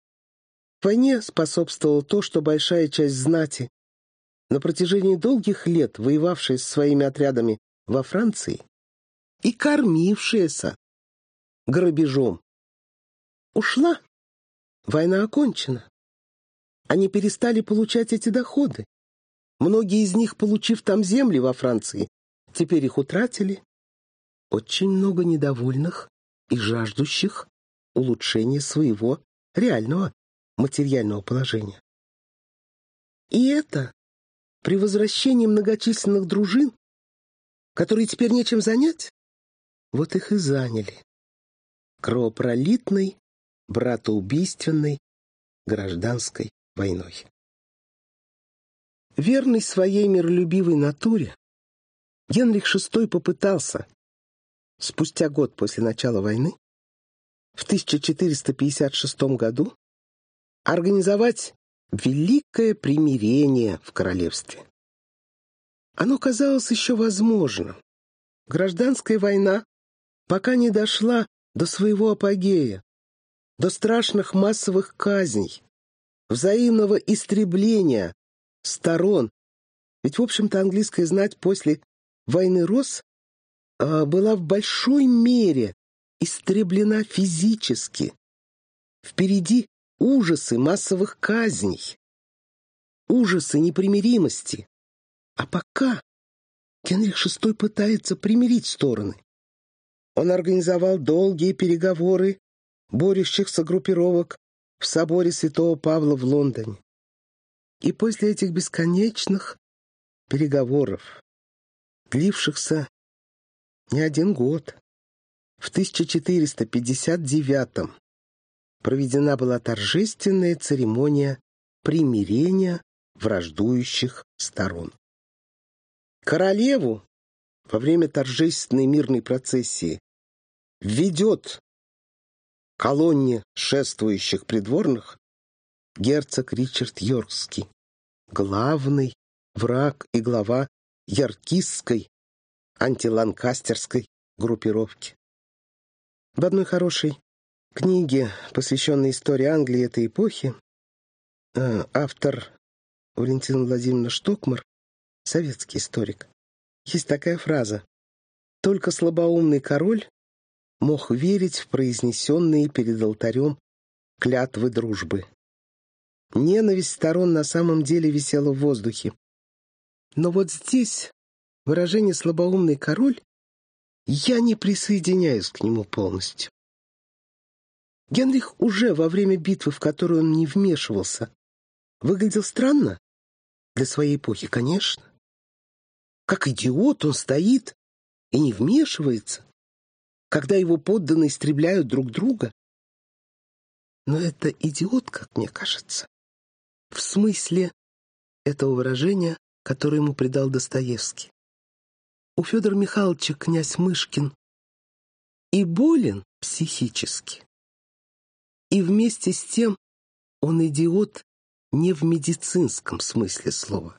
Войне способствовало то, что большая часть знати, на протяжении долгих лет воевавшая со своими отрядами во Франции и кормившаяся грабежом, ушла. Война окончена. Они перестали получать эти доходы. Многие из них, получив там земли во Франции, теперь их утратили. Очень много недовольных и жаждущих улучшения своего реального материального положения. И это при возвращении многочисленных дружин, которые теперь нечем занять, вот их и заняли кровопролитной, братоубийственной гражданской войной. Верный своей миролюбивой натуре, Генрих VI попытался, спустя год после начала войны, в 1456 году, организовать великое примирение в королевстве. Оно казалось еще возможным. Гражданская война пока не дошла до своего апогея, до страшных массовых казней, взаимного истребления сторон. Ведь, в общем-то, английская знать после войны Росс была в большой мере истреблена физически. Впереди ужасы массовых казней, ужасы непримиримости. А пока Генрих VI пытается примирить стороны. Он организовал долгие переговоры борющихся группировок в соборе Святого Павла в Лондоне. И после этих бесконечных переговоров, длившихся не один год, в 1459-м проведена была торжественная церемония примирения враждующих сторон. Королеву во время торжественной мирной процессии ведет колонне шествующих придворных герцог Ричард Йоркский, главный враг и глава йоркистской антиланкастерской группировки. В одной хорошей книге, посвященной истории Англии этой эпохи, автор Валентина Владимировна Штокмар, советский историк, есть такая фраза: «Только слабоумный король мог верить в произнесенные перед алтарем клятвы дружбы». Ненависть сторон на самом деле висела в воздухе. Но вот здесь выражение «слабоумный король» я не присоединяюсь к нему полностью. Генрих уже во время битвы, в которую он не вмешивался, выглядел странно для своей эпохи, конечно. Как идиот он стоит и не вмешивается, когда его подданные истребляют друг друга. Но это идиот, как мне кажется, в смысле этого выражения, которое ему придал Достоевский. У Федора Михайловича князь Мышкин и болен психически, и вместе с тем он идиот не в медицинском смысле слова.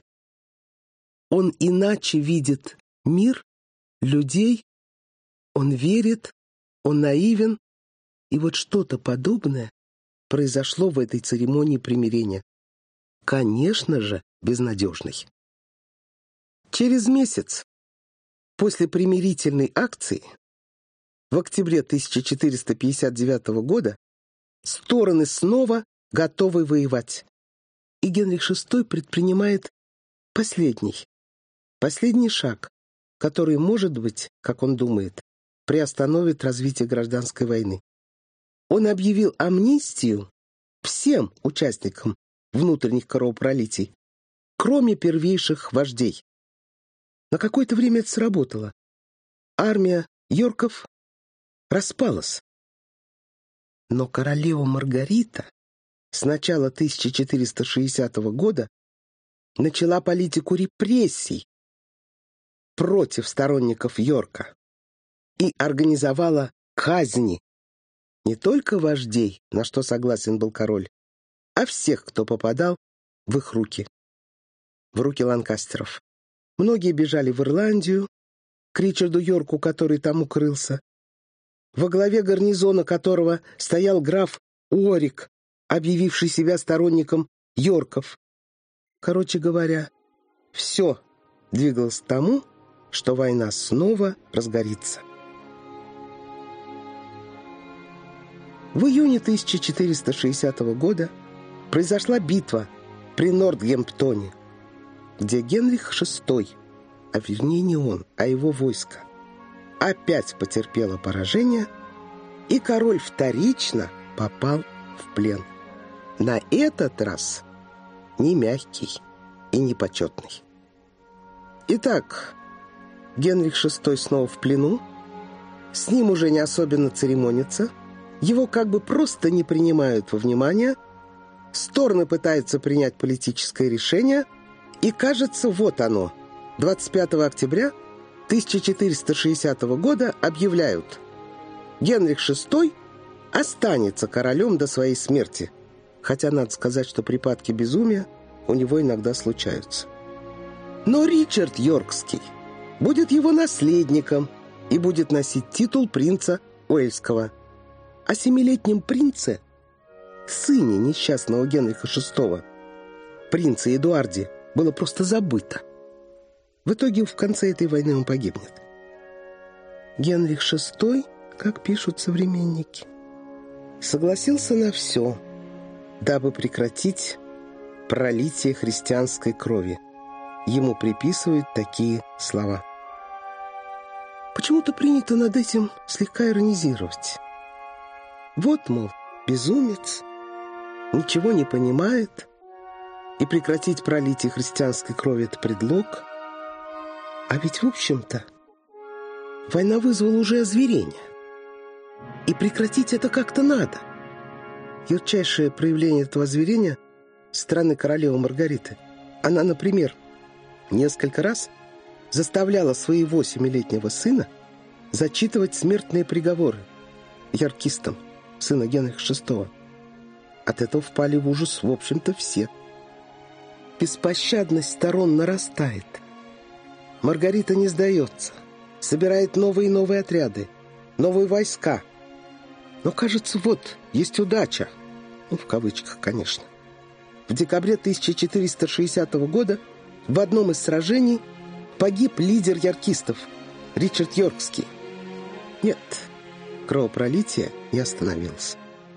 Он иначе видит мир, людей, он верит, он наивен, и вот что-то подобное произошло в этой церемонии примирения. Конечно же, безнадежной. Через месяц после примирительной акции, в октябре 1459 года, стороны снова готовы воевать. И Генрих VI предпринимает последний шаг, который, может быть, как он думает, приостановит развитие гражданской войны. Он объявил амнистию всем участникам внутренних кровопролитий, кроме первейших вождей. На какое-то время это сработало. Армия Йорков распалась. Но королева Маргарита с начала 1460 года начала политику репрессий против сторонников Йорка и организовала казни не только вождей, на что согласен был король, а всех, кто попадал в их руки, в руки ланкастеров. Многие бежали в Ирландию, к Ричарду Йорку, который там укрылся, во главе гарнизона которого стоял граф Уорик, объявивший себя сторонником Йорков. Короче говоря, все двигалось к тому, что война снова разгорится. В июне 1460 года произошла битва при Нортгемптоне, где Генрих VI, а вернее не он, а его войско, опять потерпело поражение, и король вторично попал в плен. На этот раз не мягкий и не почетный. Итак, Генрих VI снова в плену, с ним уже не особенно церемонятся, его как бы просто не принимают во внимание, стороны пытаются принять политическое решение, и кажется, вот оно, 25 октября 1460 года объявляют: Генрих VI останется королем до своей смерти, хотя надо сказать, что припадки безумия у него иногда случаются. Но Ричард Йоркский будет его наследником и будет носить титул принца Уэльского. О 7-летнем принце, сыне несчастного Генриха VI, принце Эдуарде, было просто забыто. В итоге в конце этой войны он погибнет. Генрих VI, как пишут современники, согласился на все, дабы прекратить пролитие христианской крови. Ему приписывают такие слова. Почему-то принято над этим слегка иронизировать. Вот, мол, безумец, ничего не понимает, и прекратить пролитие христианской крови — это предлог. А ведь, в общем-то, война вызвала уже озверение, и прекратить это как-то надо. Ярчайшее проявление этого озверения со стороны королевы Маргариты. Она, например, несколько раз заставляла своего 7-летнего сына зачитывать смертные приговоры йоркистам, сына Генриха VI. От этого впали в ужас, в общем-то, все. Беспощадность сторон нарастает. Маргарита не сдается, собирает новые и новые отряды, новые войска. Но, кажется, вот, есть удача. Ну, в кавычках, конечно. В декабре 1460 года в одном из сражений погиб лидер йоркистов Ричард Йоркский. Нет, кровопролитие не остановилось.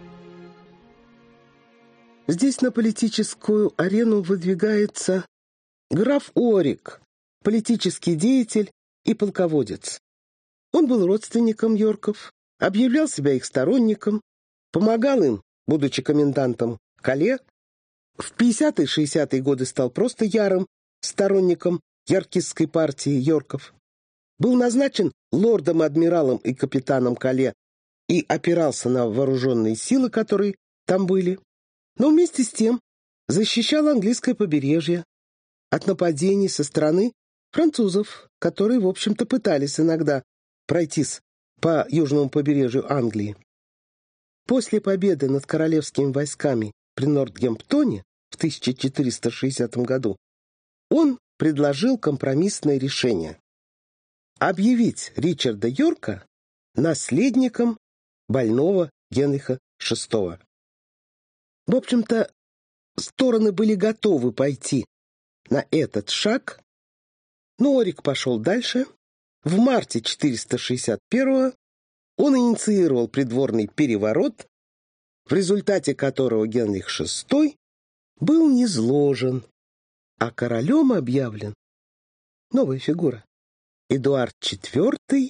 Здесь на политическую арену выдвигается граф Уорик, политический деятель и полководец. Он был родственником Йорков, объявлял себя их сторонником, помогал им, будучи комендантом Кале. В 50-60-е годы стал просто ярым сторонником яркистской партии Йорков. Был назначен лордом-адмиралом и капитаном Кале и опирался на вооруженные силы, которые там были. Но вместе с тем защищал английское побережье от нападений со стороны французов, которые, в общем-то, пытались иногда пройтись по южному побережью Англии. После победы над королевскими войсками при Нортгемптоне в 1460 году он предложил компромиссное решение — объявить Ричарда Йорка наследником больного Генриха VI. В общем-то, стороны были готовы пойти на этот шаг, но Орик пошел дальше. В марте 461-го он инициировал придворный переворот, в результате которого Генрих VI был низложен, а королем объявлен новая фигура — Эдуард IV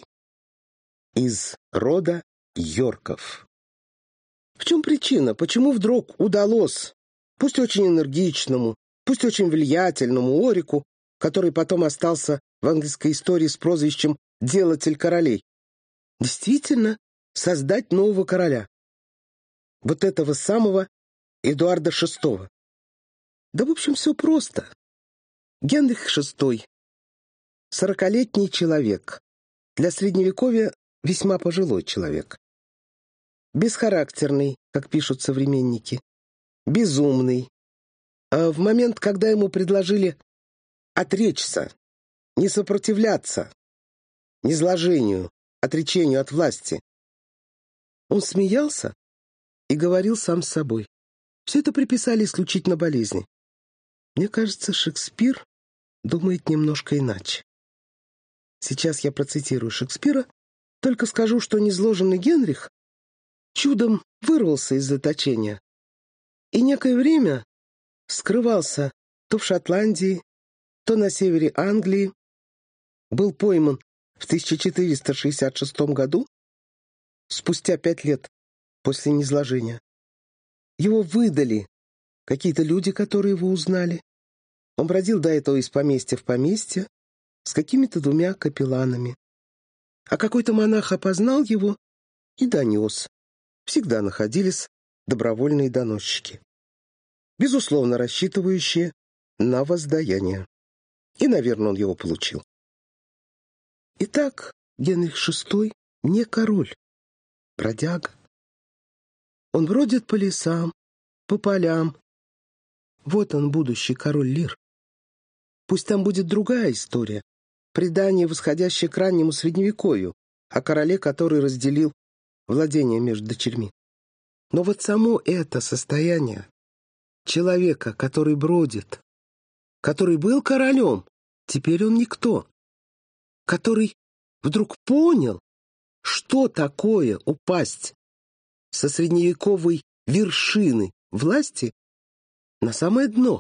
из рода Йорков. В чем причина? Почему вдруг удалось, пусть очень энергичному, пусть очень влиятельному Орику, который потом остался в английской истории с прозвищем «Делатель королей», действительно создать нового короля, вот этого самого Эдуарда VI? Да, в общем, все просто. Генрих VI — 40-летний человек, для Средневековья весьма пожилой человек. Бесхарактерный, как пишут современники, безумный. А в момент, когда ему предложили отречься, не сопротивляться низложению, отречению от власти, он смеялся и говорил сам с собой. Все это приписали исключительно болезни. Мне кажется, Шекспир думает немножко иначе. Сейчас я процитирую Шекспира, только скажу, что низложенный Генрих чудом вырвался из заточения и некое время скрывался то в Шотландии, то на севере Англии, был пойман в 1466 году, спустя 5 лет после низложения. Его выдали какие-то люди, которые его узнали. Он бродил до этого из поместья в поместье с какими-то 2 капелланами. А какой-то монах опознал его и донес. Всегда находились добровольные доносчики, безусловно рассчитывающие на воздаяние. И, наверное, он его получил. Итак, Генрих VI не король, бродяга. Он бродит по лесам, по полям. Вот он, будущий король Лир. Пусть там будет другая история, предание, восходящее к раннему Средневековью, о короле, который разделил владение между дочерьми. Но вот само это состояние человека, который бродит, который был королем, теперь он никто, который вдруг понял, что такое упасть со средневековой вершины власти на самое дно,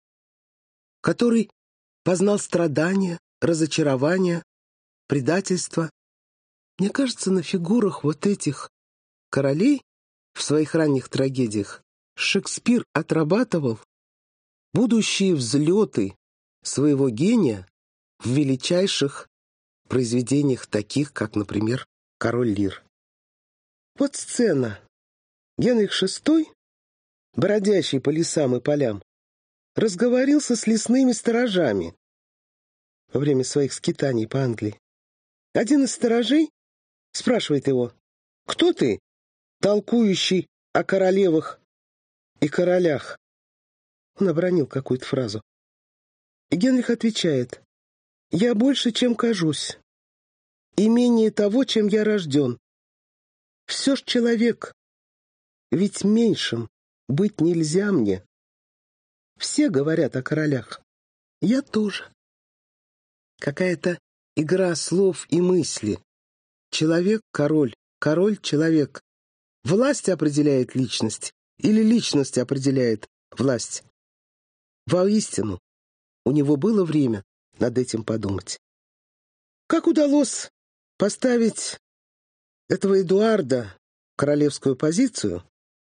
который познал страдания, разочарования, предательство. Мне кажется, на фигурах вот этих королей в своих ранних трагедиях Шекспир отрабатывал будущие взлеты своего гения в величайших произведениях, таких как, например, «Король Лир». Вот сцена. Генрих VI, бродящий по лесам и полям, разговорился с лесными сторожами во время своих скитаний по Англии. Один из сторожей спрашивает его: «Кто ты, толкующий о королевах и королях?» Он обронил какую-то фразу. И Генрих отвечает: «Я больше, чем кажусь, и менее того, чем я рожден. Все ж человек, ведь меньшим быть нельзя мне. Все говорят о королях, я тоже». Какая-то игра слов и мысли. Человек — король, король — человек. Власть определяет личность или личность определяет власть? Воистину, у него было время над этим подумать. Как удалось поставить этого Эдуарда в королевскую позицию,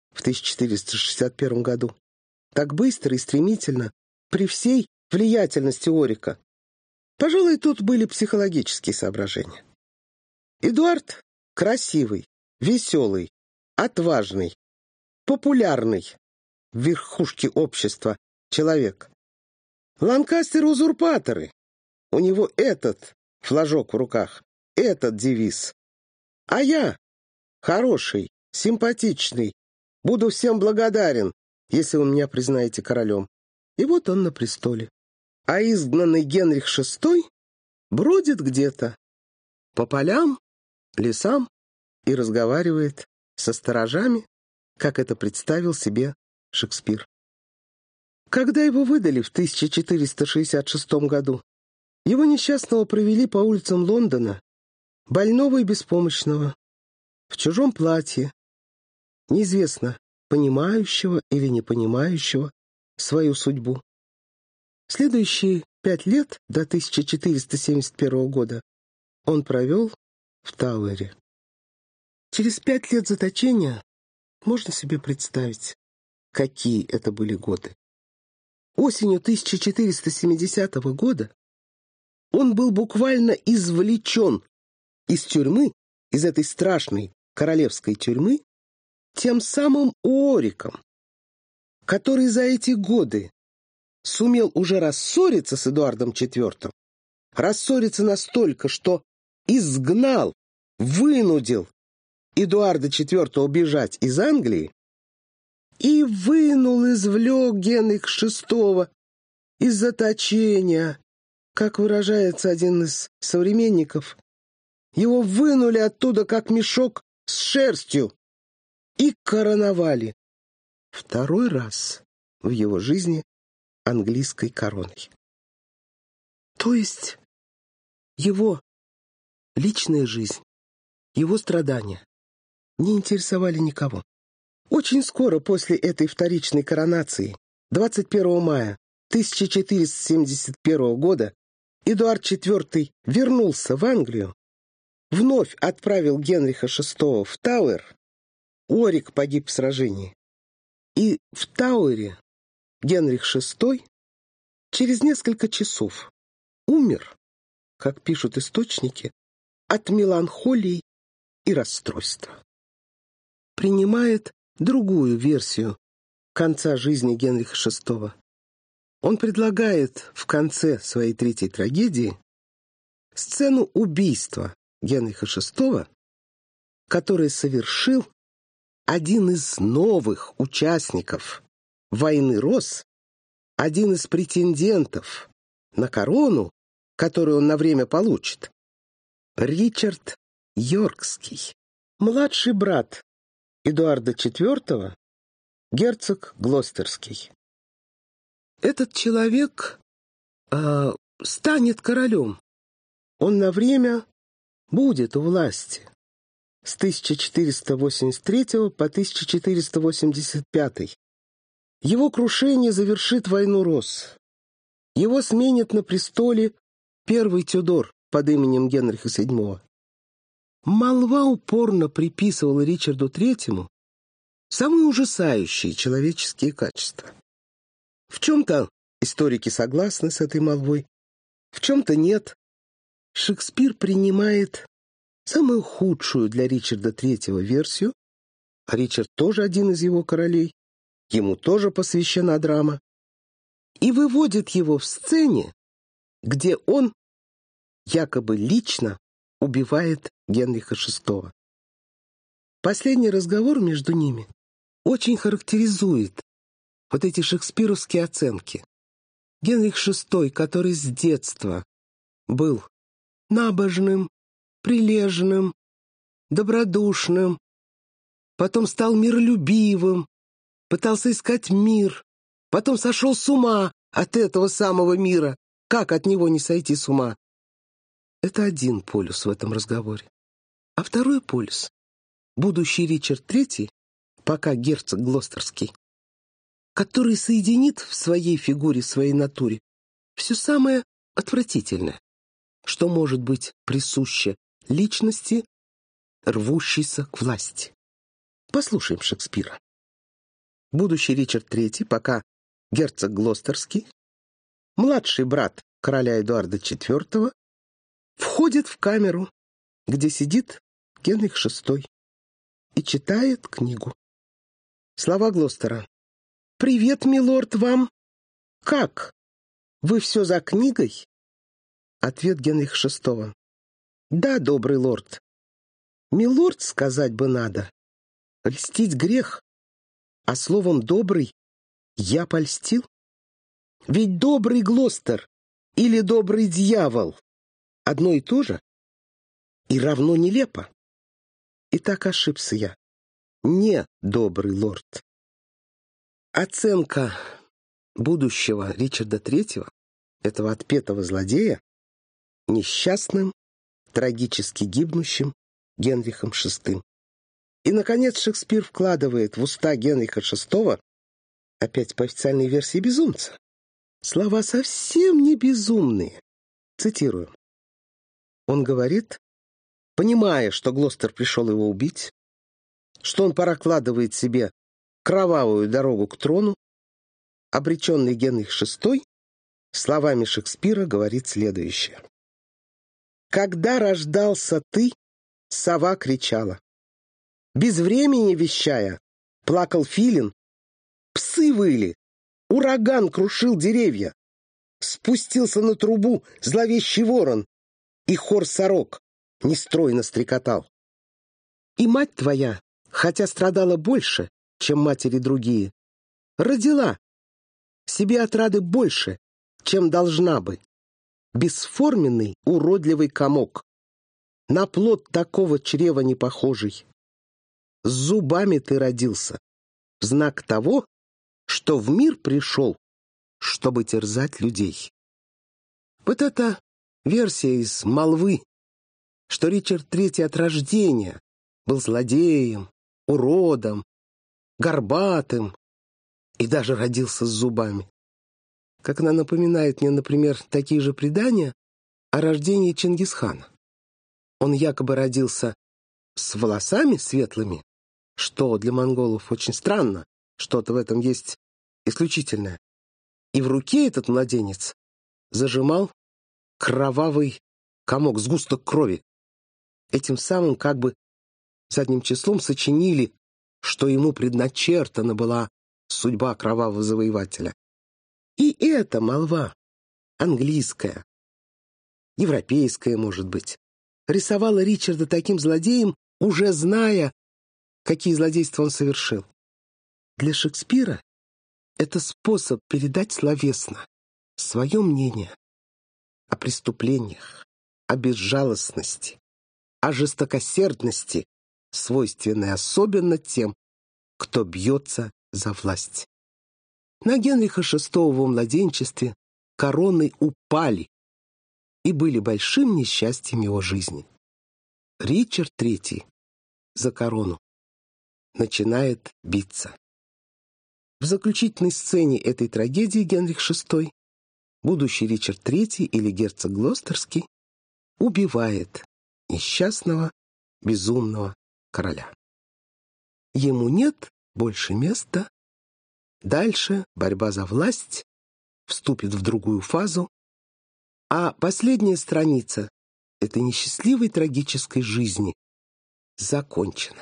в 1461 году. Так быстро и стремительно, при всей влиятельности Орика. Пожалуй, тут были психологические соображения. Эдуард красивый, веселый, отважный, популярный в верхушке общества человек. Ланкастеры — узурпаторы. У него этот флажок в руках, этот девиз. А я хороший, симпатичный, буду всем благодарен, если вы меня признаете королем. И вот он на престоле. А изгнанный Генрих VI бродит где-то по полям, лесам и разговаривает со сторожами, как это представил себе Шекспир. Когда его выдали в 1466 году, его несчастного провели по улицам Лондона, больного и беспомощного, в чужом платье, неизвестно, понимающего или не понимающего свою судьбу. Следующие 5 лет, до 1471 года, он провел в Тауэре. Через 5 лет заточения можно себе представить, какие это были годы. Осенью 1470 года он был буквально извлечен из тюрьмы, из этой страшной королевской тюрьмы, тем самым Ориком, который за эти годы сумел уже рассориться с Эдуардом IV, рассориться настолько, что изгнал, вынудил Эдуарда IV бежать из Англии и извлек Генрих VI из заточения, как выражается один из современников. Его вынули оттуда, как мешок с шерстью, и короновали второй раз в его жизни английской короной. То есть его личная жизнь, его страдания не интересовали никого. Очень скоро после этой вторичной коронации, 21 мая 1471 года, Эдуард IV вернулся в Англию, вновь отправил Генриха VI в Тауэр. Орик погиб в сражении. И в Тауэре Генрих VI через несколько часов умер, как пишут источники, от меланхолии и расстройства. Принимает другую версию конца жизни Генриха VI. Он предлагает в конце своей третьей трагедии сцену убийства Генриха VI, который совершил один из новых участников войны роз, один из претендентов на корону, которую он на время получит, Ричард Йоркский, младший брат Эдуарда IV, герцог Глостерский. Этот человек станет королем. Он на время будет у власти с 1483 по 1485. Его крушение завершит войну роз. Его сменит на престоле первый Тюдор под именем Генриха VII. Молва упорно приписывала Ричарду III самые ужасающие человеческие качества. В чем-то историки согласны с этой молвой, в чем-то нет. Шекспир принимает самую худшую для Ричарда III версию, а Ричард тоже один из его королей, ему тоже посвящена драма, и выводит его в сцене, где он якобы лично убивает Генриха VI. Последний разговор между ними очень характеризует вот эти шекспировские оценки. Генрих VI, который с детства был набожным, прилежным, добродушным, потом стал миролюбивым, пытался искать мир, потом сошел с ума от этого самого мира. Как от него не сойти с ума? Это один полюс в этом разговоре. А второй полюс — будущий Ричард III, пока герцог Глостерский, который соединит в своей фигуре, в своей натуре все самое отвратительное, что может быть присуще личности, рвущейся к власти. Послушаем Шекспира. будущий Ричард III, пока герцог Глостерский, младший брат короля Эдуарда IV, входит в камеру, где сидит Генрих VI и читает книгу. Слова Глостера. «Привет, милорд, вам! Как? Вы все за книгой?» Ответ Генриха VI. «Да, добрый лорд. Милорд сказать бы надо. Льстить грех, а словом «добрый» я польстил. Ведь добрый Глостер или добрый дьявол одно и то же и равно нелепо. И так ошибся я. Не добрый лорд». Оценка будущего Ричарда III, этого отпетого злодея, несчастным, трагически гибнущим Генрихом VI. И, наконец, Шекспир вкладывает в уста Генриха VI, опять по официальной версии безумца, слова совсем не безумные. Цитирую. Он говорит, понимая, что Глостер пришел его убить, что он прокладывает себе кровавую дорогу к трону, обреченный Генрих VI словами Шекспира говорит следующее. «Когда рождался ты, сова кричала. Без времени вещая, плакал филин, псы выли, ураган крушил деревья, спустился на трубу зловещий ворон, и хор сорок нестройно стрекотал. И мать твоя, хотя страдала больше, чем матери другие, родила себе отрады больше, чем должна бы. Бесформенный, уродливый комок, на плод такого чрева не похожий. С зубами ты родился, в знак того, что в мир пришел, чтобы терзать людей. Вот эта версия из молвы, что Ричард III от рождения был злодеем, уродом, горбатым и даже родился с зубами. Как она напоминает мне, например, такие же предания о рождении Чингисхана. Он якобы родился с волосами светлыми, что для монголов очень странно, что-то в этом есть исключительное. И в руке этот младенец зажимал кровавый комок, сгусток крови. Этим самым как бы задним числом сочинили, что ему предначертана была судьба кровавого завоевателя. И эта молва, английская, европейская, может быть, рисовала Ричарда таким злодеем, уже зная, какие злодейства он совершил. Для Шекспира это способ передать словесно свое мнение о преступлениях, о безжалостности, о жестокосердности, свойственной особенно тем, кто бьется за власть. На Генриха VI во младенчестве короны упали и были большим несчастьем его жизни. Ричард III за корону начинает биться. В заключительной сцене этой трагедии Генрих VI, будущий Ричард III или герцог Глостерский, убивает несчастного, безумного короля. Ему нет больше места. Дальше борьба за власть вступит в другую фазу, а последняя страница этой несчастливой трагической жизни закончена.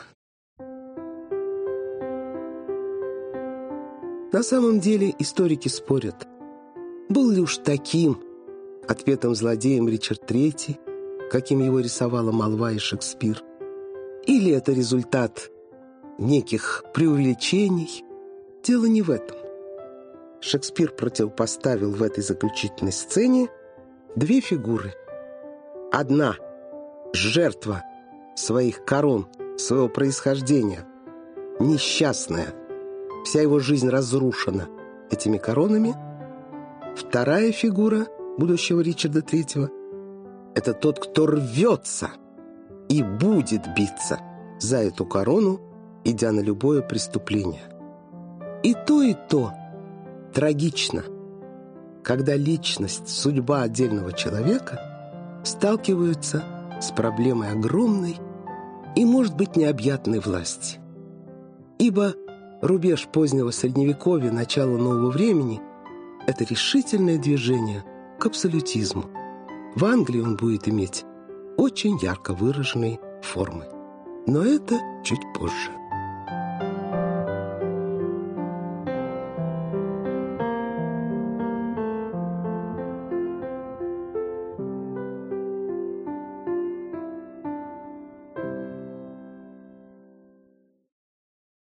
На самом деле историки спорят, был ли уж таким отпетым злодеем Ричард III, каким его рисовала молва и Шекспир, или это результат неких преувеличений. Дело не в этом. Шекспир противопоставил в этой заключительной сцене две фигуры. Одна — жертва своих корон, своего происхождения, несчастная, вся его жизнь разрушена этими коронами. Вторая фигура будущего Ричарда III — это тот, кто рвется и будет биться за эту корону, идя на любое преступление. И то трагично, когда личность, судьба отдельного человека сталкиваются с проблемой огромной и, может быть, необъятной власти. Ибо рубеж позднего Средневековья, начала нового времени – это решительное движение к абсолютизму. В Англии он будет иметь очень ярко выраженные формы. Но это чуть позже.